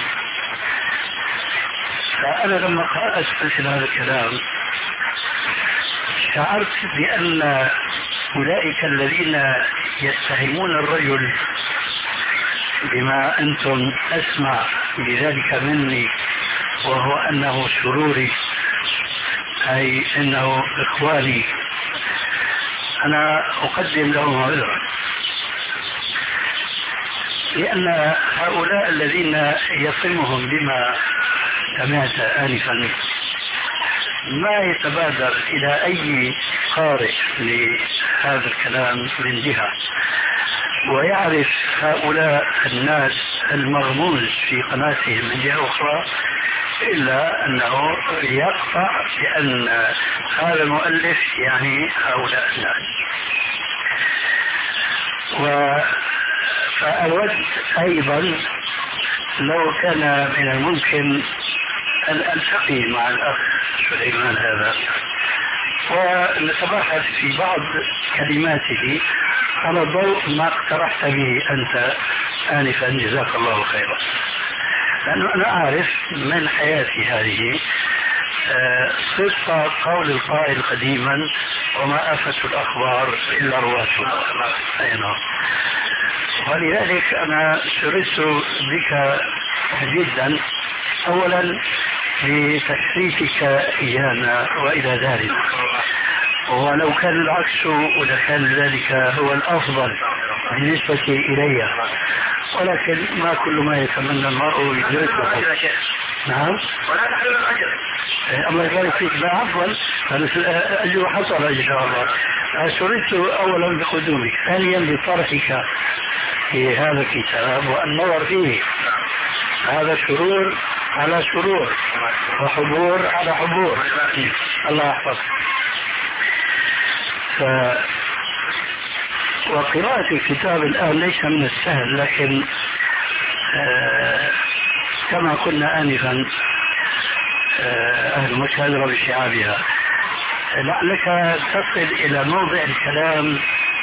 Speaker 1: فأنا لما قرأت مثل هذا الكلام شعرت بأن أولئك الذين يتهمون الرجل بما أنتم أسمع بذلك مني وهو أنه سروري أي أنه إخواني، أنا أقدم لهم عذرا، لأن هؤلاء الذين يصمهم بما سمعت آنفا ما يتبادر إلى أي قارئ لهذا الكلام من جهة، ويعرف هؤلاء الناس المغموز في قناتهم من جهة أخرى، إلا أنه يقطع بأن هذا المؤلف يعني هؤلاء الناس. و فأود أيضا لو كان من الممكن أن ألتقي مع الأخ سليمان هذا ونتباحث في بعض كلماته على ضوء ما اقترحت به أنت آنفا. جزاك الله خيرا.
Speaker 2: لأنه أنا أعرف من حياتي هذه صدق قول القائل قديما وما آفة الأخبار إلا رواتها. ولذلك أنا سررت بك جدا أولا لتشريفك إيانا وإلى ذلك، ولو كان العكس ولكان ذلك هو الأفضل بالنسبة إلي، ولكن ما كل ما يتمنى المرء يدركه. نعم
Speaker 1: ولا تحرم الأجر.
Speaker 2: الله يبارك فيك. لا عفوا الأجر حصل إن شاء الله. سررت أولا بقدومك، ثانيا بطرحك في هذا الكتاب والنظر فيه. هذا سرور على سرور وحبور على حبور. الله يحفظك. ف... وقراءة الكتاب الآن ليس من السهل، لكن آه كما قلنا آنفا آه أهل مكابرة بشعابها، لعلك تصل إلى موضع الكلام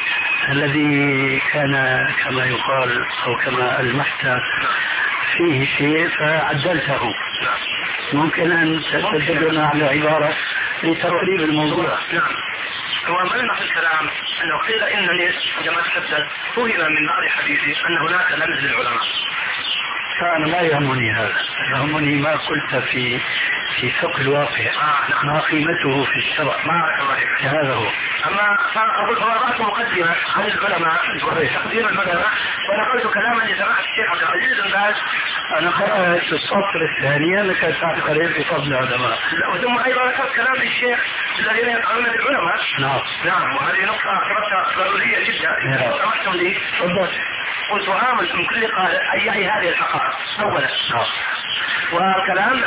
Speaker 2: الذي كان كما يقال أو كما ألمحت فيه شيء فعدلته. ممكن أن تدلنا على عبارة لتقريب الموضوع.
Speaker 1: نعم. هو ملمح الكلام أنه قيل إنني عندما تحدث فهم من بعض حديثي أن هناك لمز للعلماء.
Speaker 2: فأنا لا يهمني هذا، يهمني ما قلت في في فقه الواقع.
Speaker 1: آه نعم.
Speaker 2: ما قيمته في الشرع.
Speaker 1: ما
Speaker 2: هذا هو.
Speaker 1: أما فأقول قرأت مقدمة عن العلماء تقدير العلماء، ونقلت كلاما لسماحة الشيخ عبد العزيز بن باز.
Speaker 2: أنا قرأت السطر الثاني أنك تعترف بفضل العلماء.
Speaker 1: ثم أيضا ذكرت كلام الشيخ الذين يفعلون بالعلماء.
Speaker 2: نعم
Speaker 1: نعم. وهذه نقطة اعتبرتها ضرورية جدا. سمحتم لي.
Speaker 2: تفضل.
Speaker 1: قلت عامل من كل قال أي هذه الحقائق أولا.
Speaker 2: نعم.
Speaker 1: والكلام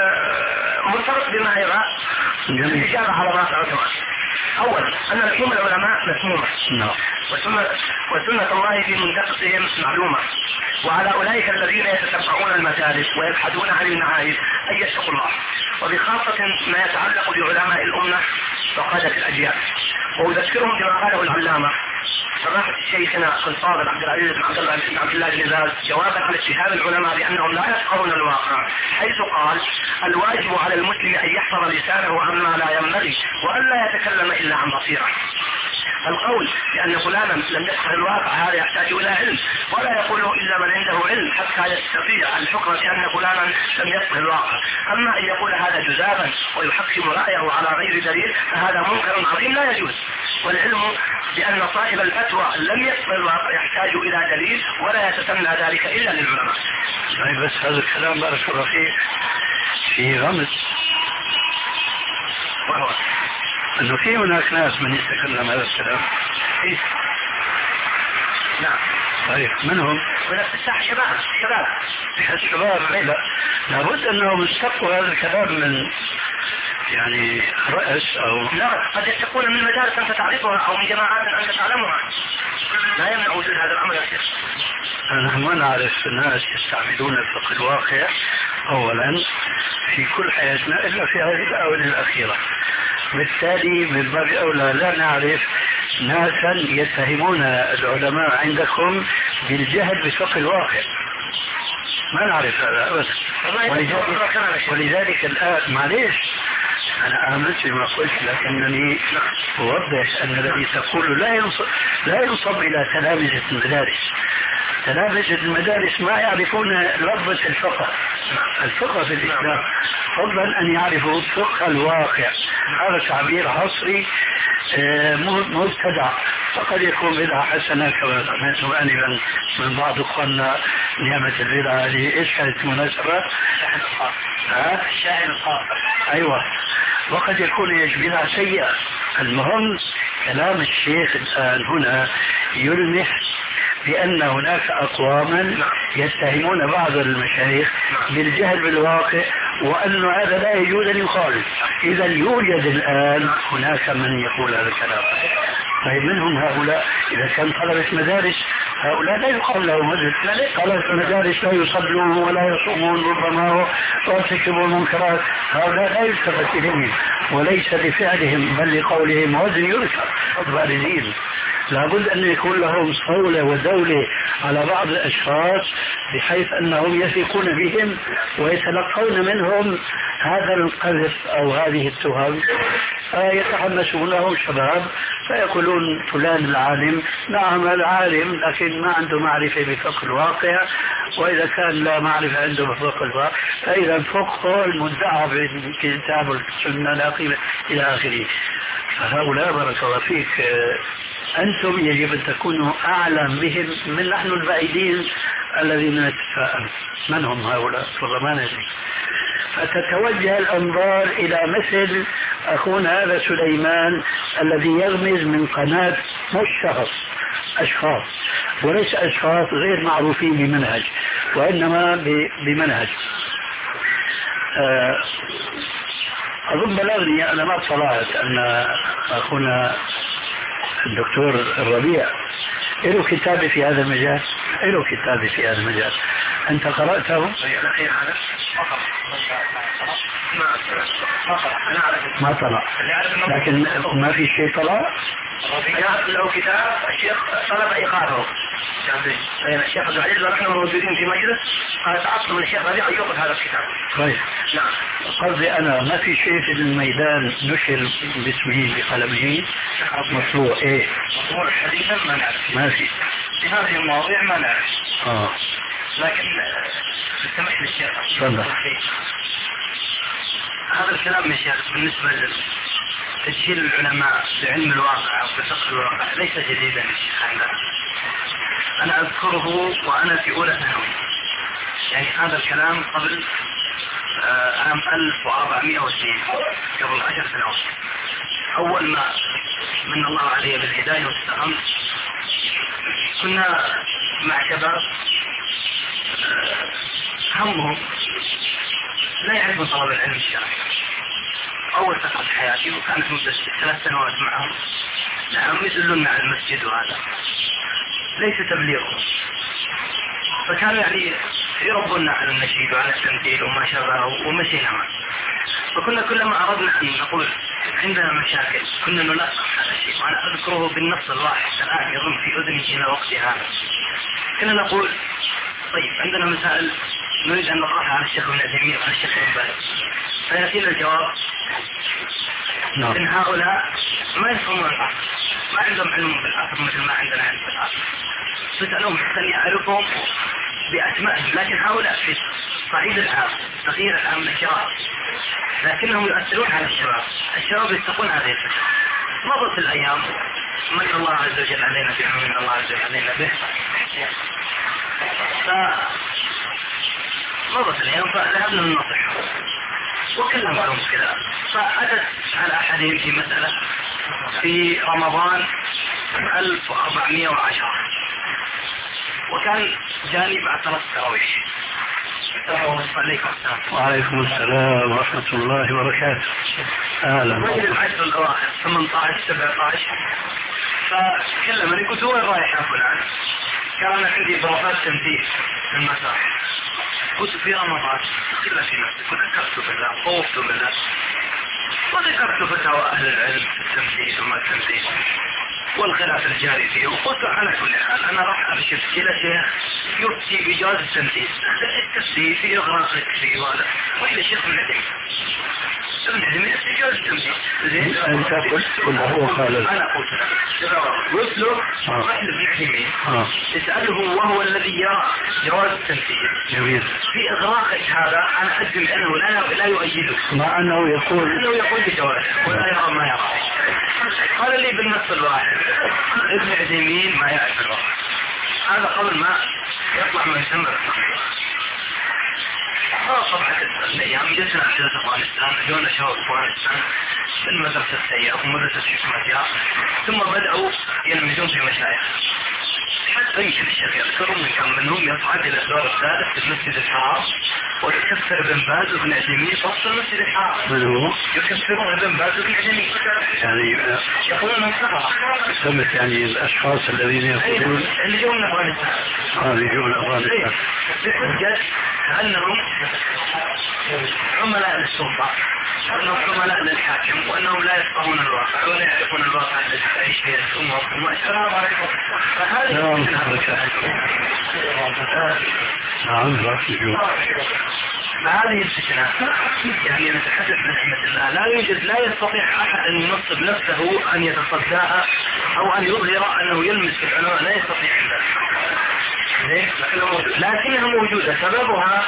Speaker 1: مرتبط بما يرى الإجابة على ما سألتم. أولا أن لحوم العلماء مسمومة.
Speaker 2: نعم.
Speaker 1: وسنة, وسنة الله في منتقصهم معلومة، وعلى أولئك الذين يتتبعون المجالس ويبحثون عن المعارف أن يتقوا الله، وبخاصة ما يتعلق بعلماء الأمة وقادة الأجيال. وأذكرهم بما قاله العلامة سماحة شيخنا الفاضل عبد العزيز بن عبد الله بن عبد الله بن باز جوابا على اتهام العلماء بأنهم لا يفقهون الواقع، حيث قال: الواجب على المسلم أن يحفظ لسانه عما لا ينبغي وأن لا يتكلم إلا عن بصيرة. القول بأن فلانا لم يفقه الواقع هذا يحتاج إلى علم، ولا يقوله إلا من عنده علم حتى يستطيع الحكم بأن فلانا لم يفقه الواقع. أما أن يقول هذا جزافا ويحكم رأيه على غير دليل فهذا منكر عظيم لا يجوز. والعلم بأن صاحب الفتوى لم يفقه الواقع يحتاج إلى دليل، ولا يتسنى ذلك إلا للعلماء.
Speaker 2: بس هذا الكلام بارك الله فيه في غمز،
Speaker 1: وهو
Speaker 2: أنه في هناك ناس من يتكلم هذا الكلام.
Speaker 1: إيه؟ نعم.
Speaker 2: طيب منهم؟
Speaker 1: ونفس الساحة شباب شباب
Speaker 2: الشباب لا لابد أنهم يستقوا هذا الكلام من يعني رأس أو
Speaker 1: لا، قد يستقون من مدارس أنت تعرفها أو من جماعات أنت تعلمها، لا يمنع وجود هذا الأمر يا شيخ.
Speaker 2: نحن ما نعرف الناس يستعملون الفقه الواقع أولا في كل حياتنا إلا في هذه الآونة الأخيرة، بالتالي من باب أولى لا نعرف ناسا يتهمون العلماء عندكم بالجهل بفقه الواقع، ما نعرف هذا أبدا. ولذلك, ولذلك الآن معليش أنا آمنت بما قلت، لكنني أوضح أن الذي تقول لا ينصب, لا ينصب إلى تلامذة المدارس. تلامذة المدارس ما يعرفون لفظة الفقه الفقه في الإسلام، فضلا أن يعرفوا فقه الواقع. هذا تعبير عصري مبتدع، فقد يكون بدعة حسنة كما سمعت آنفا من بعض أخواننا نعمة البدعة. إيش كانت المناسبة؟
Speaker 1: الشاعر الخاطر.
Speaker 2: أيوة، وقد يكون ايش بدعة سيئة. المهم كلام الشيخ الآن هنا يلمح بأن هناك أقواما يتهمون بعض المشايخ بالجهل بالواقع، وأن هذا لا يجوز أن يخالف. إذا يوجد الآن هناك من يقول هذا الكلام. طيب منهم هؤلاء إذا كان طلبة مدارس هؤلاء لا يقال لهم مثل قال المجالس لا يصلون ولا يصومون ربما ويرتكبون المنكرات، هؤلاء لا يلتفت إليهم وليس لفعلهم بل لقولهم وزن يركب بارزين. لابد أن يكون لهم صولة ودولة على بعض الأشخاص بحيث أنهم يثقون بهم ويتلقون منهم هذا القذف أو هذه التهم، فيتحمسون لهم شباب فيقولون فلان العالم. نعم العالم لكن ما عنده معرفة بفقه الواقع، وإذا كان لا معرفة عنده بفقه الواقع فإذا فقه المدعى بالكتاب والسنة لا قيمة إلى آخره. فهؤلاء بارك الله فيك أنتم يجب أن تكونوا أعلم بهم من نحن البعيدين الذين نتساءل من هم هؤلاء والله ما ندري. فتتوجه الأنظار إلى مثل أخونا هذا سليمان الذي يغمز من قناة مش شخص أشخاص، وليس أشخاص غير معروفين بمنهج وإنما بمنهج. أظن بلغني أنا ما اطلعت أن أخونا الدكتور الربيع له كتابة في هذا المجال، له كتابة في هذا المجال، أنت قرأته؟ ما طلع، لكن ما في شيء طلع.
Speaker 1: له كتاب الشيخ طلب إيقافه، الشيخ عبد العزيز ونحن موجودين في مجلس قال تعطل من الشيخ ربيع يوقف هذا الكتاب.
Speaker 2: طيب
Speaker 1: نعم.
Speaker 2: قصدي أنا ما في شيء في الميدان نشر باسمه بقلمه مطلوع. إيه
Speaker 1: مطلوع حديثا ما نعرف،
Speaker 2: ما في
Speaker 1: في هذه المواضيع ما نعرف.
Speaker 2: آه
Speaker 1: لكن استمع للشيخ.
Speaker 2: تفضل.
Speaker 1: هذا الكلام يا شيخ بالنسبة لتجهيل العلماء بعلم الواقع أو بفقه الواقع ليس جديدا يا شيخ عندنا. أنا أذكره وأنا في أولى ثانوي، يعني هذا الكلام قبل آه عام ألف وأربعمائة واثنين، قبل عشر سنوات. أول ما من الله علي بالهداية واستقمت كنا مع شباب آه همهم لا يعرفون طلب العلم الشرعي. أول فترة حياتي وكانت مدة ثلاث سنوات معهم، نعم يدلون على المسجد وهذا ليس تبليغهم، فكانوا يعني يربونا على النشيد وعلى التمثيل وما شابه ومشينا معه. فكنا كلما أردنا أن نقول عندنا مشاكل كنا نلقح هذا الشيء، وأنا أذكره بالنص الواحد الآن يضم في أذني إلى وقت هذا. كنا نقول طيب عندنا مسائل نريد أن نطرحها على الشيخ ابن عثيمين وعلى الشيخ ابن باز، فيأتينا الجواب
Speaker 2: نعم.
Speaker 1: إن هؤلاء ما يفهمون العصر، ما عندهم علم بالعصر مثل ما عندنا علم بالعصر. تسألهم حتى يعرفهم بأسمائهم، لكن هؤلاء في صعيد العام تغيير العام نكرات، لكنهم يؤثرون على الشباب. الشباب يتقون هذه الفترة. مضت الأيام من الله عز وجل علينا بها ومن الله عز وجل علينا به، فمضت الأيام فذهبنا للنصيحة وكلمتهم كذا. فأتت على أحدهم في مسألة في رمضان ألف وأربعمائة وعشرة، وكان جاني بعد ثلاث تراويح.
Speaker 2: وعليكم السلام ورحمة الله وبركاته. أهلا.
Speaker 1: رجل العشر الأواخر ثمانية عشر سبعة عشر، فكلمني قلت وين رايح يا فلان؟ كان عندي بروفات تمثيل في المسرح. قلت في رمضان كلا في نفسي، وذكرت بالله خوفت بالله وذكرت فتاوى أهل العلم في التمثيل وما التمثيل والخلاف الجاري فيه، وقلت على كل حال أنا راح أرشد إلى شيخ يفتي بجواز التمثيل، التمثيل في إغراقك في وهذا، وإلى شيخ من عدم ابن عدم جواز التمثيل.
Speaker 2: أنت قلت ولا هو قال؟
Speaker 1: أنا قلت له قلت له رحل ابن عدم اسأله وهو الذي يرى جواز التمثيل.
Speaker 2: جميل.
Speaker 1: في إغراقك هذا أنا أجزم أنه لا لا يؤيده،
Speaker 2: مع أنه يقول
Speaker 1: أنه يقول بجواز ولا يرى ما يرى. قال لي بالنص الواحد ابن عثيمين ما يعرف الواقع. هذا قبل ما يطلع من يسمى الصحيح. طبعا الأيام جلسنا في أفغانستان، جونا شباب أفغانستان من مدرسة سيئة ومدرسة حكمتها، ثم بدأوا ينمجون في مشايخ حتى يمكن الشيخ يذكر من منهم يصعد الى الدور الثالث في المسجد الحرام ويكفر ابن باز وابن عثيمين وسط المسجد الحرام.
Speaker 2: من هو؟
Speaker 1: يكفرون ابن باز وابن عثيمين.
Speaker 2: يعني
Speaker 1: يقولون من كفر.
Speaker 2: سمت يعني الاشخاص الذين يقولون
Speaker 1: اللي جو من افغانستان.
Speaker 2: اه اللي جو من افغانستان.
Speaker 1: بحجة انهم عملاء للسلطة وانهم عملاء للحاكم وانهم لا يفقهون الواقع ولا يعرفون الواقع الذي تعيش فيه الامه. السلام عليكم. فهذه
Speaker 2: نعم رأسي
Speaker 1: هذه الفتنة يعني نتحدث بنعمة الله. لا يوجد لا يستطيع أحد أن ينصب نفسه أن يتصداها أو أن يظهر أنه يلمس في العلماء، لا يستطيع ذلك، لكنها موجودة. سببها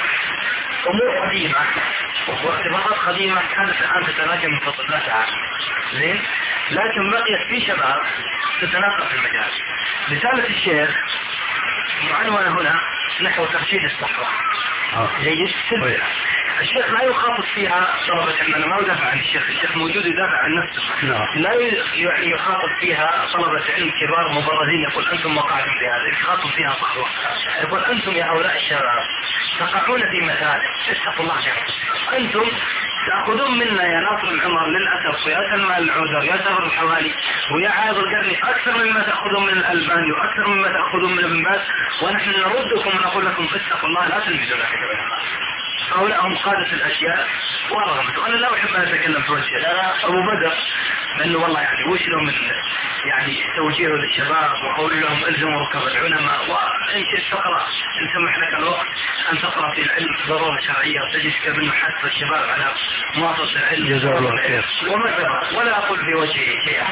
Speaker 1: أمور قديمة واختبارات قديمة كانت الآن تتراجم من فضل الله تعالى، زين، لكن بقيت في شباب تتناقض في المجال. رسالة الشيخ معنونة هنا نحو ترشيد الصحوة. جيد. الشيخ لا يخاطب فيها طلبة العلم. أنا ما أدافع عن الشيخ، الشيخ موجود يدافع عن نفسه. لا يعني يخاطب فيها طلبة علم كبار مبرزين يقول أنتم وقعتم في هذا، يخاطب فيها صحوة. يقول أنتم يا هؤلاء الشباب تقعون في مسائل اتقوا الله عليكم. أنتم تأخذون منا يا ناصر العمر للأسف ويا سلمان العوذر يا سهر الحوالي ويا عايض القرني أكثر مما تأخذون من الألباني وأكثر مما تأخذون من ابن باز، ونحن نردكم ونقول لكم اتقوا الله لا تلمزون عليكم. هؤلاء هم قادة الأشياء ورغمت. وأنا لا أحب أن أتكلم في وجهه، أنا أبو بدر لأنه والله يعني وش له من يعني توجيهه للشباب وقول لهم الزموا ركب العلماء. وإن تقرأ إن سمح لك الوقت أن تقرأ في العلم ضرورة شرعية وتجد كيف أنه حث الشباب على مواصلة العلم
Speaker 2: جزاه الله خير.
Speaker 1: ولا أقول في وجهه شيئا،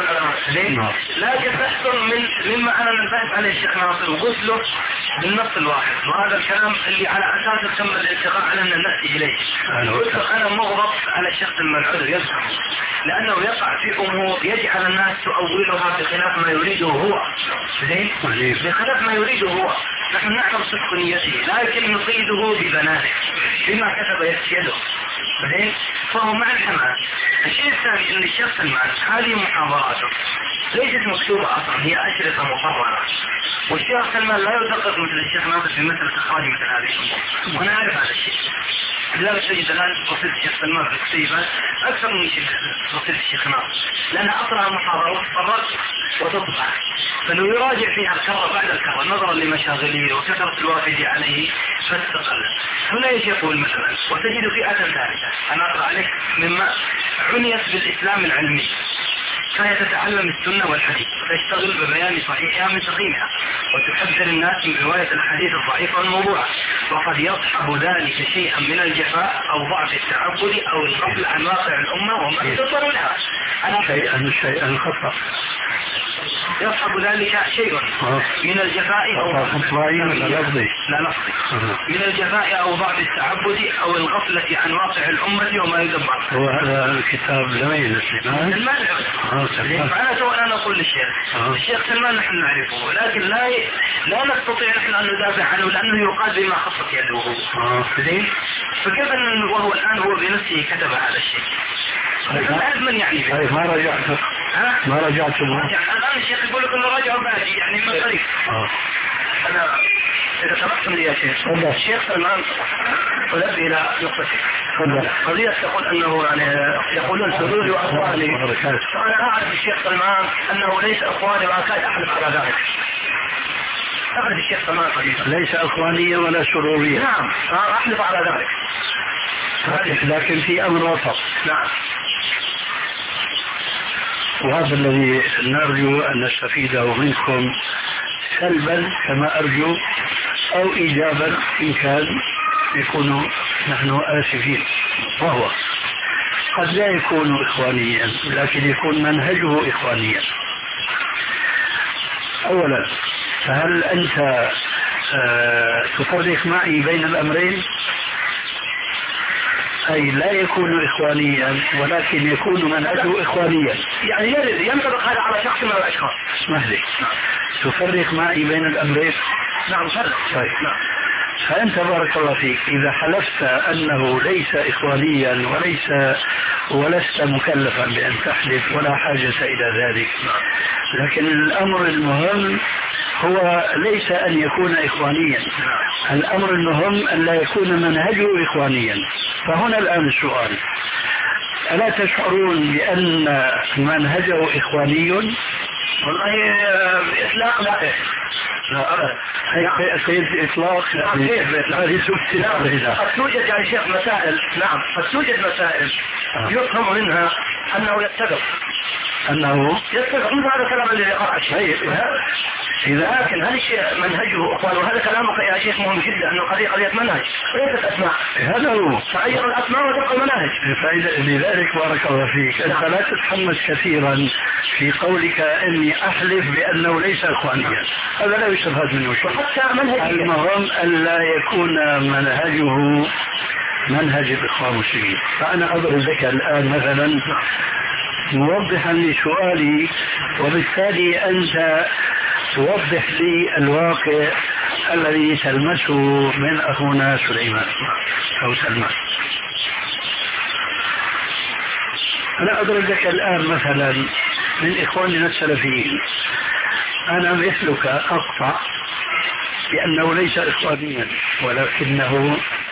Speaker 1: لكن تحصل من مما أنا نبحث عليه الشيخ ناصر وقلت له بالنص الواحد، وهذا الكلام اللي على أساسه تم الاتفاق على أن نأتي إليه. قلت أنا مغضب على الشخص الملعوذ يزعم لأنه يقع في أمور يجعل الناس تؤولها بخلاف ما يريده هو، زين، بخلاف ما يريده هو. نحن نعلم صدق نيته لكن نصيده ببنانه بما كتب يده، زين، فهو مع الحماس. الشيء الثاني أن الشيخ سلمان هذه محاضراته ليست مكتوبة أصلا، هي أشرطة مصورة، والشيخ سلمان لا يدقق مثل الشيخ ناصر في مسألة إخراج مثل هذه الأمور، وأنا أعرف هذا الشيء. لذلك تجد الآن رصيد الشيخ سلمان في الكتيبة أكثر من رصيد الشيخ ناصر، لأن أصلها محاضرة وتفرق وتطبع، فلو يراجع فيها الكرة بعد الكرة نظرا لمشاغله وكثرة الوافد عليه فاستقل. هنا يجي يقول مثلا وتجد فئة ثالثة، أنا أقرأ عليك مما عنيت بالإسلام العلمي، فهي تتعلم السنة والحديث وتشتغل ببيان صحيحها من سقيمها وتحذر الناس من رواية الحديث الضعيف والموضوع، وقد يصحب ذلك شيئا من الجفاء أو ضعف التعبد أو الغفل عن واقع الأمة وما يتصل لها. أنا
Speaker 2: شيئا شيئا خطأ
Speaker 1: يصحب ذلك شيء من الجفاء أو لا لفظي من الجفاء أو ضعف التعبد أو الغفلة عن واقع الأمة وما يدبر.
Speaker 2: وهذا الكتاب لمين سلمان؟
Speaker 1: أنا سواء أنا أقول للشيخ الشيخ سلمان نحن نعرفه، لكن لا لا نستطيع نحن أن ندافع عنه لأنه يقال بما خصت يده. زين، فكيف أن وهو الآن هو بنفسه كتب هذا الشيء؟ الآن من يعني
Speaker 2: به؟ ما رجعت ما رجعت
Speaker 1: الآن الشيخ يقول لكم راجعوا بعدي يعني من طريق. أنا إذا سمحتم لي يا شيخ الشيخ سلمان ولد إلى نقطتين. قضية تقول أنه يعني يقولون سروري وأخواني، فأنا أعرف الشيخ سلمان أنه ليس أخواني وأكاد أحلف على ذلك. أعرف الشيخ سلمان قديما
Speaker 2: ليس أخوانيا ولا سروريا.
Speaker 1: نعم أحلف على ذلك،
Speaker 2: لكن في أمر وسط.
Speaker 1: نعم،
Speaker 2: وهذا الذي نرجو أن نستفيده منكم سلبا كما أرجو أو إيجابا إن كان يكون نحن آسفين. وهو قد لا يكون إخوانيا لكن يكون منهجه إخوانيا. أولا، فهل أنت آه تفرق معي بين الأمرين؟ أي لا يكون إخوانيا ولكن يكون منهجه إخوانيا،
Speaker 1: يعني ينطبق هذا على شخص من الأشخاص.
Speaker 2: اسمح لي، تفرق معي بين الأمرين؟
Speaker 1: نعم فرق.
Speaker 2: طيب، نعم. فأنت بارك الله فيك إذا حلفت أنه ليس إخوانيا وليس ولست مكلفا بأن تحلف ولا حاجة إلى ذلك، لكن الأمر المهم هو ليس أن يكون إخوانيا، الأمر المهم أن لا يكون منهجه إخوانيا. فهنا الآن السؤال: ألا تشعرون بأن منهجه إخواني؟
Speaker 1: والله بإطلاق لا.
Speaker 2: لا أرى كيف بإطلاق؟
Speaker 1: قد توجد يا شيخ مسائل، نعم قد توجد مسائل يفهم منها أنه يتفق
Speaker 2: أنه
Speaker 1: يتفق من هذا الكلام الذي قرأ الشيخ. لكن هذا الشيء منهجه أخوان، وهذا كلامك يا شيخ مهم جدا، أنه قضية قضية منهج وليست أسماء.
Speaker 2: هذا هو
Speaker 1: تغير الأسماء وتبقى المناهج.
Speaker 2: لذلك بارك الله فيك أنت لا تتحمس كثيرا في قولك إني أحلف بأنه ليس إخوانيا، هذا لا يستفاد منه شيء.
Speaker 1: وحتى منهج
Speaker 2: المهم ألا يكون منهجه منهج الإخوان المسلمين. فأنا أضرب لك الآن مثلا موضحا لسؤالي، وبالتالي أنت توضح لي الواقع الذي تلمسه من أخونا سليمان أو سلمان. أنا أضرب لك الآن مثلا من إخواننا السلفيين، أنا مثلك أقطع بأنه ليس إخوانيا ولكنه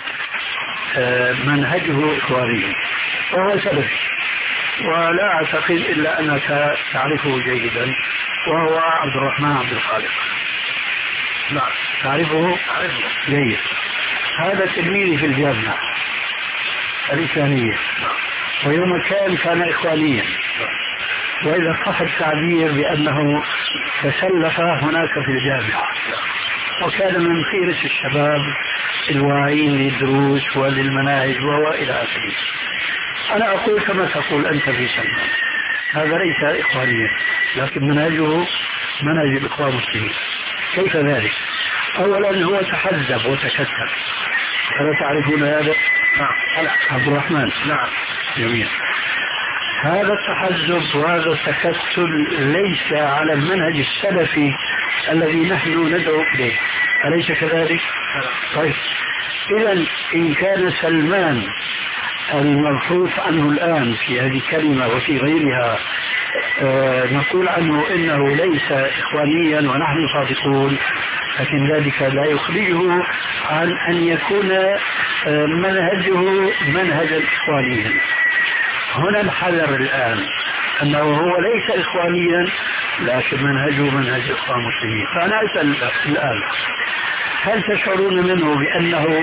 Speaker 2: منهجه إخواني وهو سلفي، ولا أعتقد إلا أنك تعرفه جيدا، وهو عبد الرحمن عبد الخالق.
Speaker 1: نعم
Speaker 2: تعرفه؟
Speaker 1: أعرفه
Speaker 2: جيد. هذا تلميذي في الجامعة الإسلامية، ويوم كان كان إخوانيا، وإذا صح التعبير بأنه تسلف هناك في الجامعة، وكان من خيرة الشباب الواعين للدروس وللمناهج وإلى آخره. أنا أقول كما تقول أنت في سلمان، هذا ليس إخوانيا لكن منهجه منهج الإخوان المسلمين. كيف ذلك؟ أولا هو تحزب وتشتت، ألا تعرفون هذا؟
Speaker 1: نعم
Speaker 2: عبد الرحمن.
Speaker 1: نعم
Speaker 2: جميل. هذا التحزب وهذا التكتل ليس على المنهج السلفي الذي نحن ندعو إليه، أليس كذلك؟ طيب إذا إن كان سلمان المبحوث عنه الآن في هذه الكلمة وفي غيرها آه نقول عنه إنه ليس إخوانيا ونحن صادقون، لكن ذلك لا يخرجه عن أن يكون آه منهجه منهجا إخوانيا. هنا الحذر الآن أنه هو ليس إخوانيا لكن منهجه منهج الإخوان المسلمين. فأنا أسأل الآن، هل تشعرون منه بأنه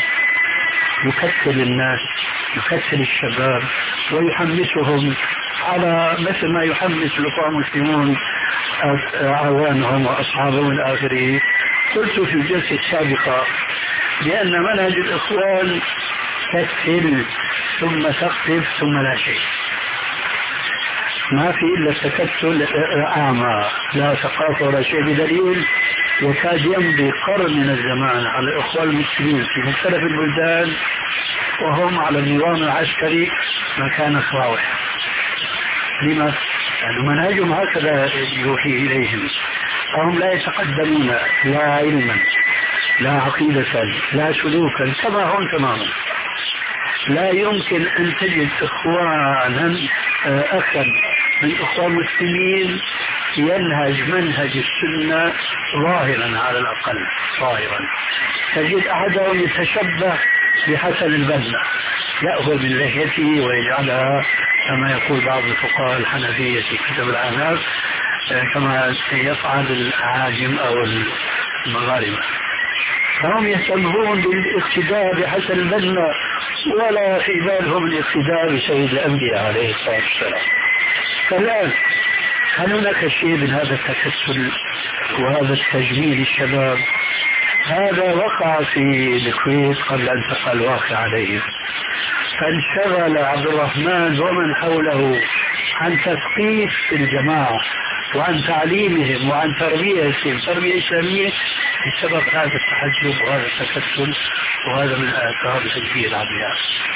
Speaker 2: يكتل الناس، يكتل الشباب ويحمسهم على مثل ما يحمس الإخوان المسلمون أعوانهم وأصحابهم إلى آخره؟ قلت في الجلسة السابقة بأن منهج الإخوان كتل ثم تقف ثم لا شيء، ما في إلا التكتل أعمى لا ثقافة ولا شيء، بدليل يكاد يمضي قرن من الزمان على الإخوان المسلمين في مختلف البلدان وهم على النظام العسكري مكان صاوح. لما؟ يعني منهجهم هكذا يوحي إليهم، فهم لا يتقدمون لا علما لا عقيدة لا سلوكا كما هم تماما. لا يمكن أن تجد إخوانا أخا من إخوان المسلمين ينهج منهج السنة ظاهرا على الأقل ظاهرا. تجد أحدهم يتشبه بحسن البنا، يأخذ من لحيته ويجعلها كما يقول بعض الفقهاء الحنفية في كتب الآناف كما يفعل العاجم أو المغاربة. فهم يهتمون بالاقتداء بحسن البنا ولا في بالهم الاقتداء بسيد الأنبياء عليه الصلاة والسلام. فالآن هل هناك شيء من هذا التكسل وهذا التجميل الشباب؟ هذا وقع في الكويت قبل أن تقع الواقع عليه، فانشغل عبد الرحمن ومن حوله عن تثقيف الجماعة وعن تعليمهم وعن تربيتهم تربية إسلامية بسبب هذا التحجب وهذا التكتل، وهذا من آثار تجميل العمياء.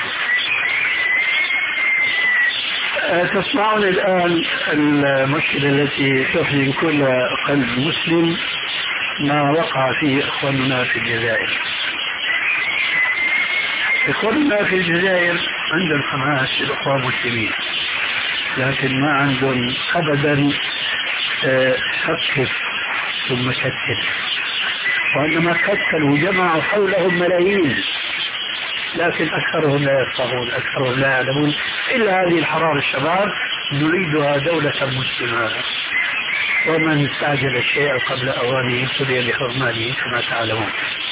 Speaker 2: تسمعون الآن المشكلة التي تحزن كل قلب مسلم، ما وقع فيه إخواننا في الجزائر. إخواننا في الجزائر عندهم حماس الإخوان المسلمين، لكن ما عندهم أبدا ثقف ثم كتل، وإنما كتلوا وجمعوا حولهم ملايين، لكن أكثرهم لا يفقهون، أكثرهم لا يعلمون إلا هذه الحرارة الشباب نريدها دولة مسلمة، ومن استعجل الشيء قبل أوانه ابتلي بحرمانه كما تعلمون.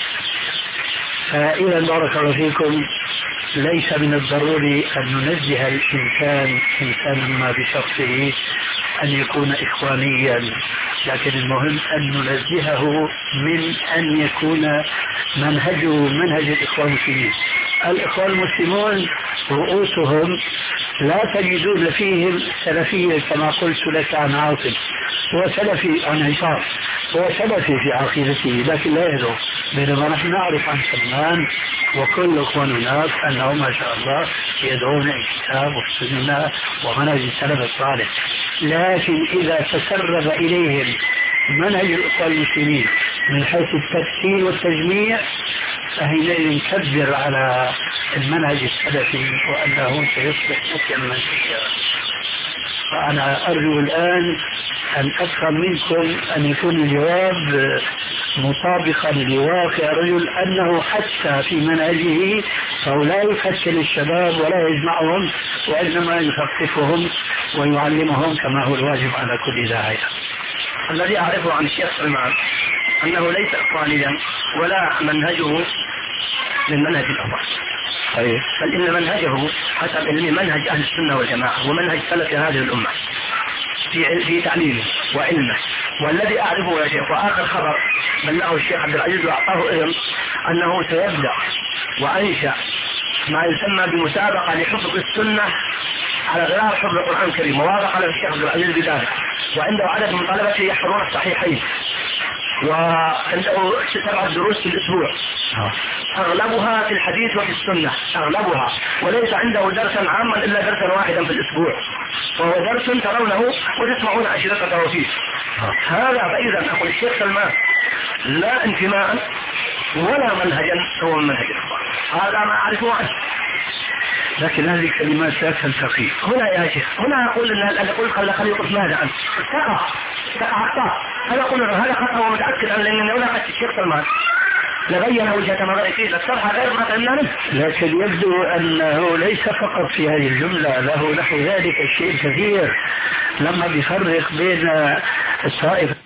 Speaker 2: فإذا بارك الله فيكم، ليس من الضروري أن ننزه الإنسان إنسانا ما بشخصه أن يكون إخوانيا، لكن المهم أن ننزهه من أن يكون منهجه منهج الإخوان المسلمين. الإخوان المسلمون رؤوسهم لا تجدون فيهم سلفية كما قلت لك عن عاصم، هو سلفي عن عصام، هو سلفي في عقيدته لكن لا يدعو، بينما نحن نعرف عن سلمان وكل اخوان الناس انهم ما شاء الله يدعون الكتاب والسنه ومنهج السلف الصالح. لكن اذا تسرب اليهم منهج الاخوان المسلمين من حيث التفسير والتجميع فحينئذ نكبر على المنهج السلفي وانه سيصبح مسلما منهجيا. فانا ارجو الان أن أفهم منكم أن يكون الجواب مطابقا لواقع الرجل، أنه حتى في منهجه فهو لا يفشل الشباب ولا يجمعهم، وإنما يثقفهم ويعلمهم كما هو الواجب على كل داعية.
Speaker 1: الذي أعرفه عن الشيخ سلمان أنه ليس إخوانيا ولا منهجه من منهج الأخوان،
Speaker 2: طيب.
Speaker 1: بل إن منهجه حسب علمي منهج أهل السنة والجماعة ومنهج سلف هذه الأمة في في تعليمه وعلمه. والذي أعرفه يا شيخ، وآخر خبر بلغه الشيخ عبد العزيز وأعطاه إذن أنه سيبدأ وأنشأ ما يسمى بمسابقة لحفظ السنة على غرار حفظ القرآن الكريم، ووافق على الشيخ عبد العزيز بذلك، وعنده عدد من طلبته يحفظون الصحيحين، وعنده سبع دروس في الأسبوع أغلبها في الحديث وفي السنة أغلبها، وليس عنده درسا عاما إلا درسا واحدا في الأسبوع، وهو درس ترونه وتسمعون أشرطته فيه. هذا فإذا أقول الشيخ سلمان لا انتماء ولا منهجا هو من منهج الإخوان، هذا ما أعرفه عنه.
Speaker 2: لكن هذه كلمات لا تلتقي
Speaker 1: هنا يا شيخ، هنا أقول أن أقول خلي خلي يقف ماذا عنه تقع تقع أخطاء، هذا أقول هذا خطأ ومتأكد أن لأنه لا قد الشيخ سلمان لبين وجهة نظري فيه للصرح غير ما فهمنا منه.
Speaker 2: لكن يبدو أنه ليس فقط في هذه الجملة، له نحو ذلك الشيء كثير لما بيفرق بين الطائفة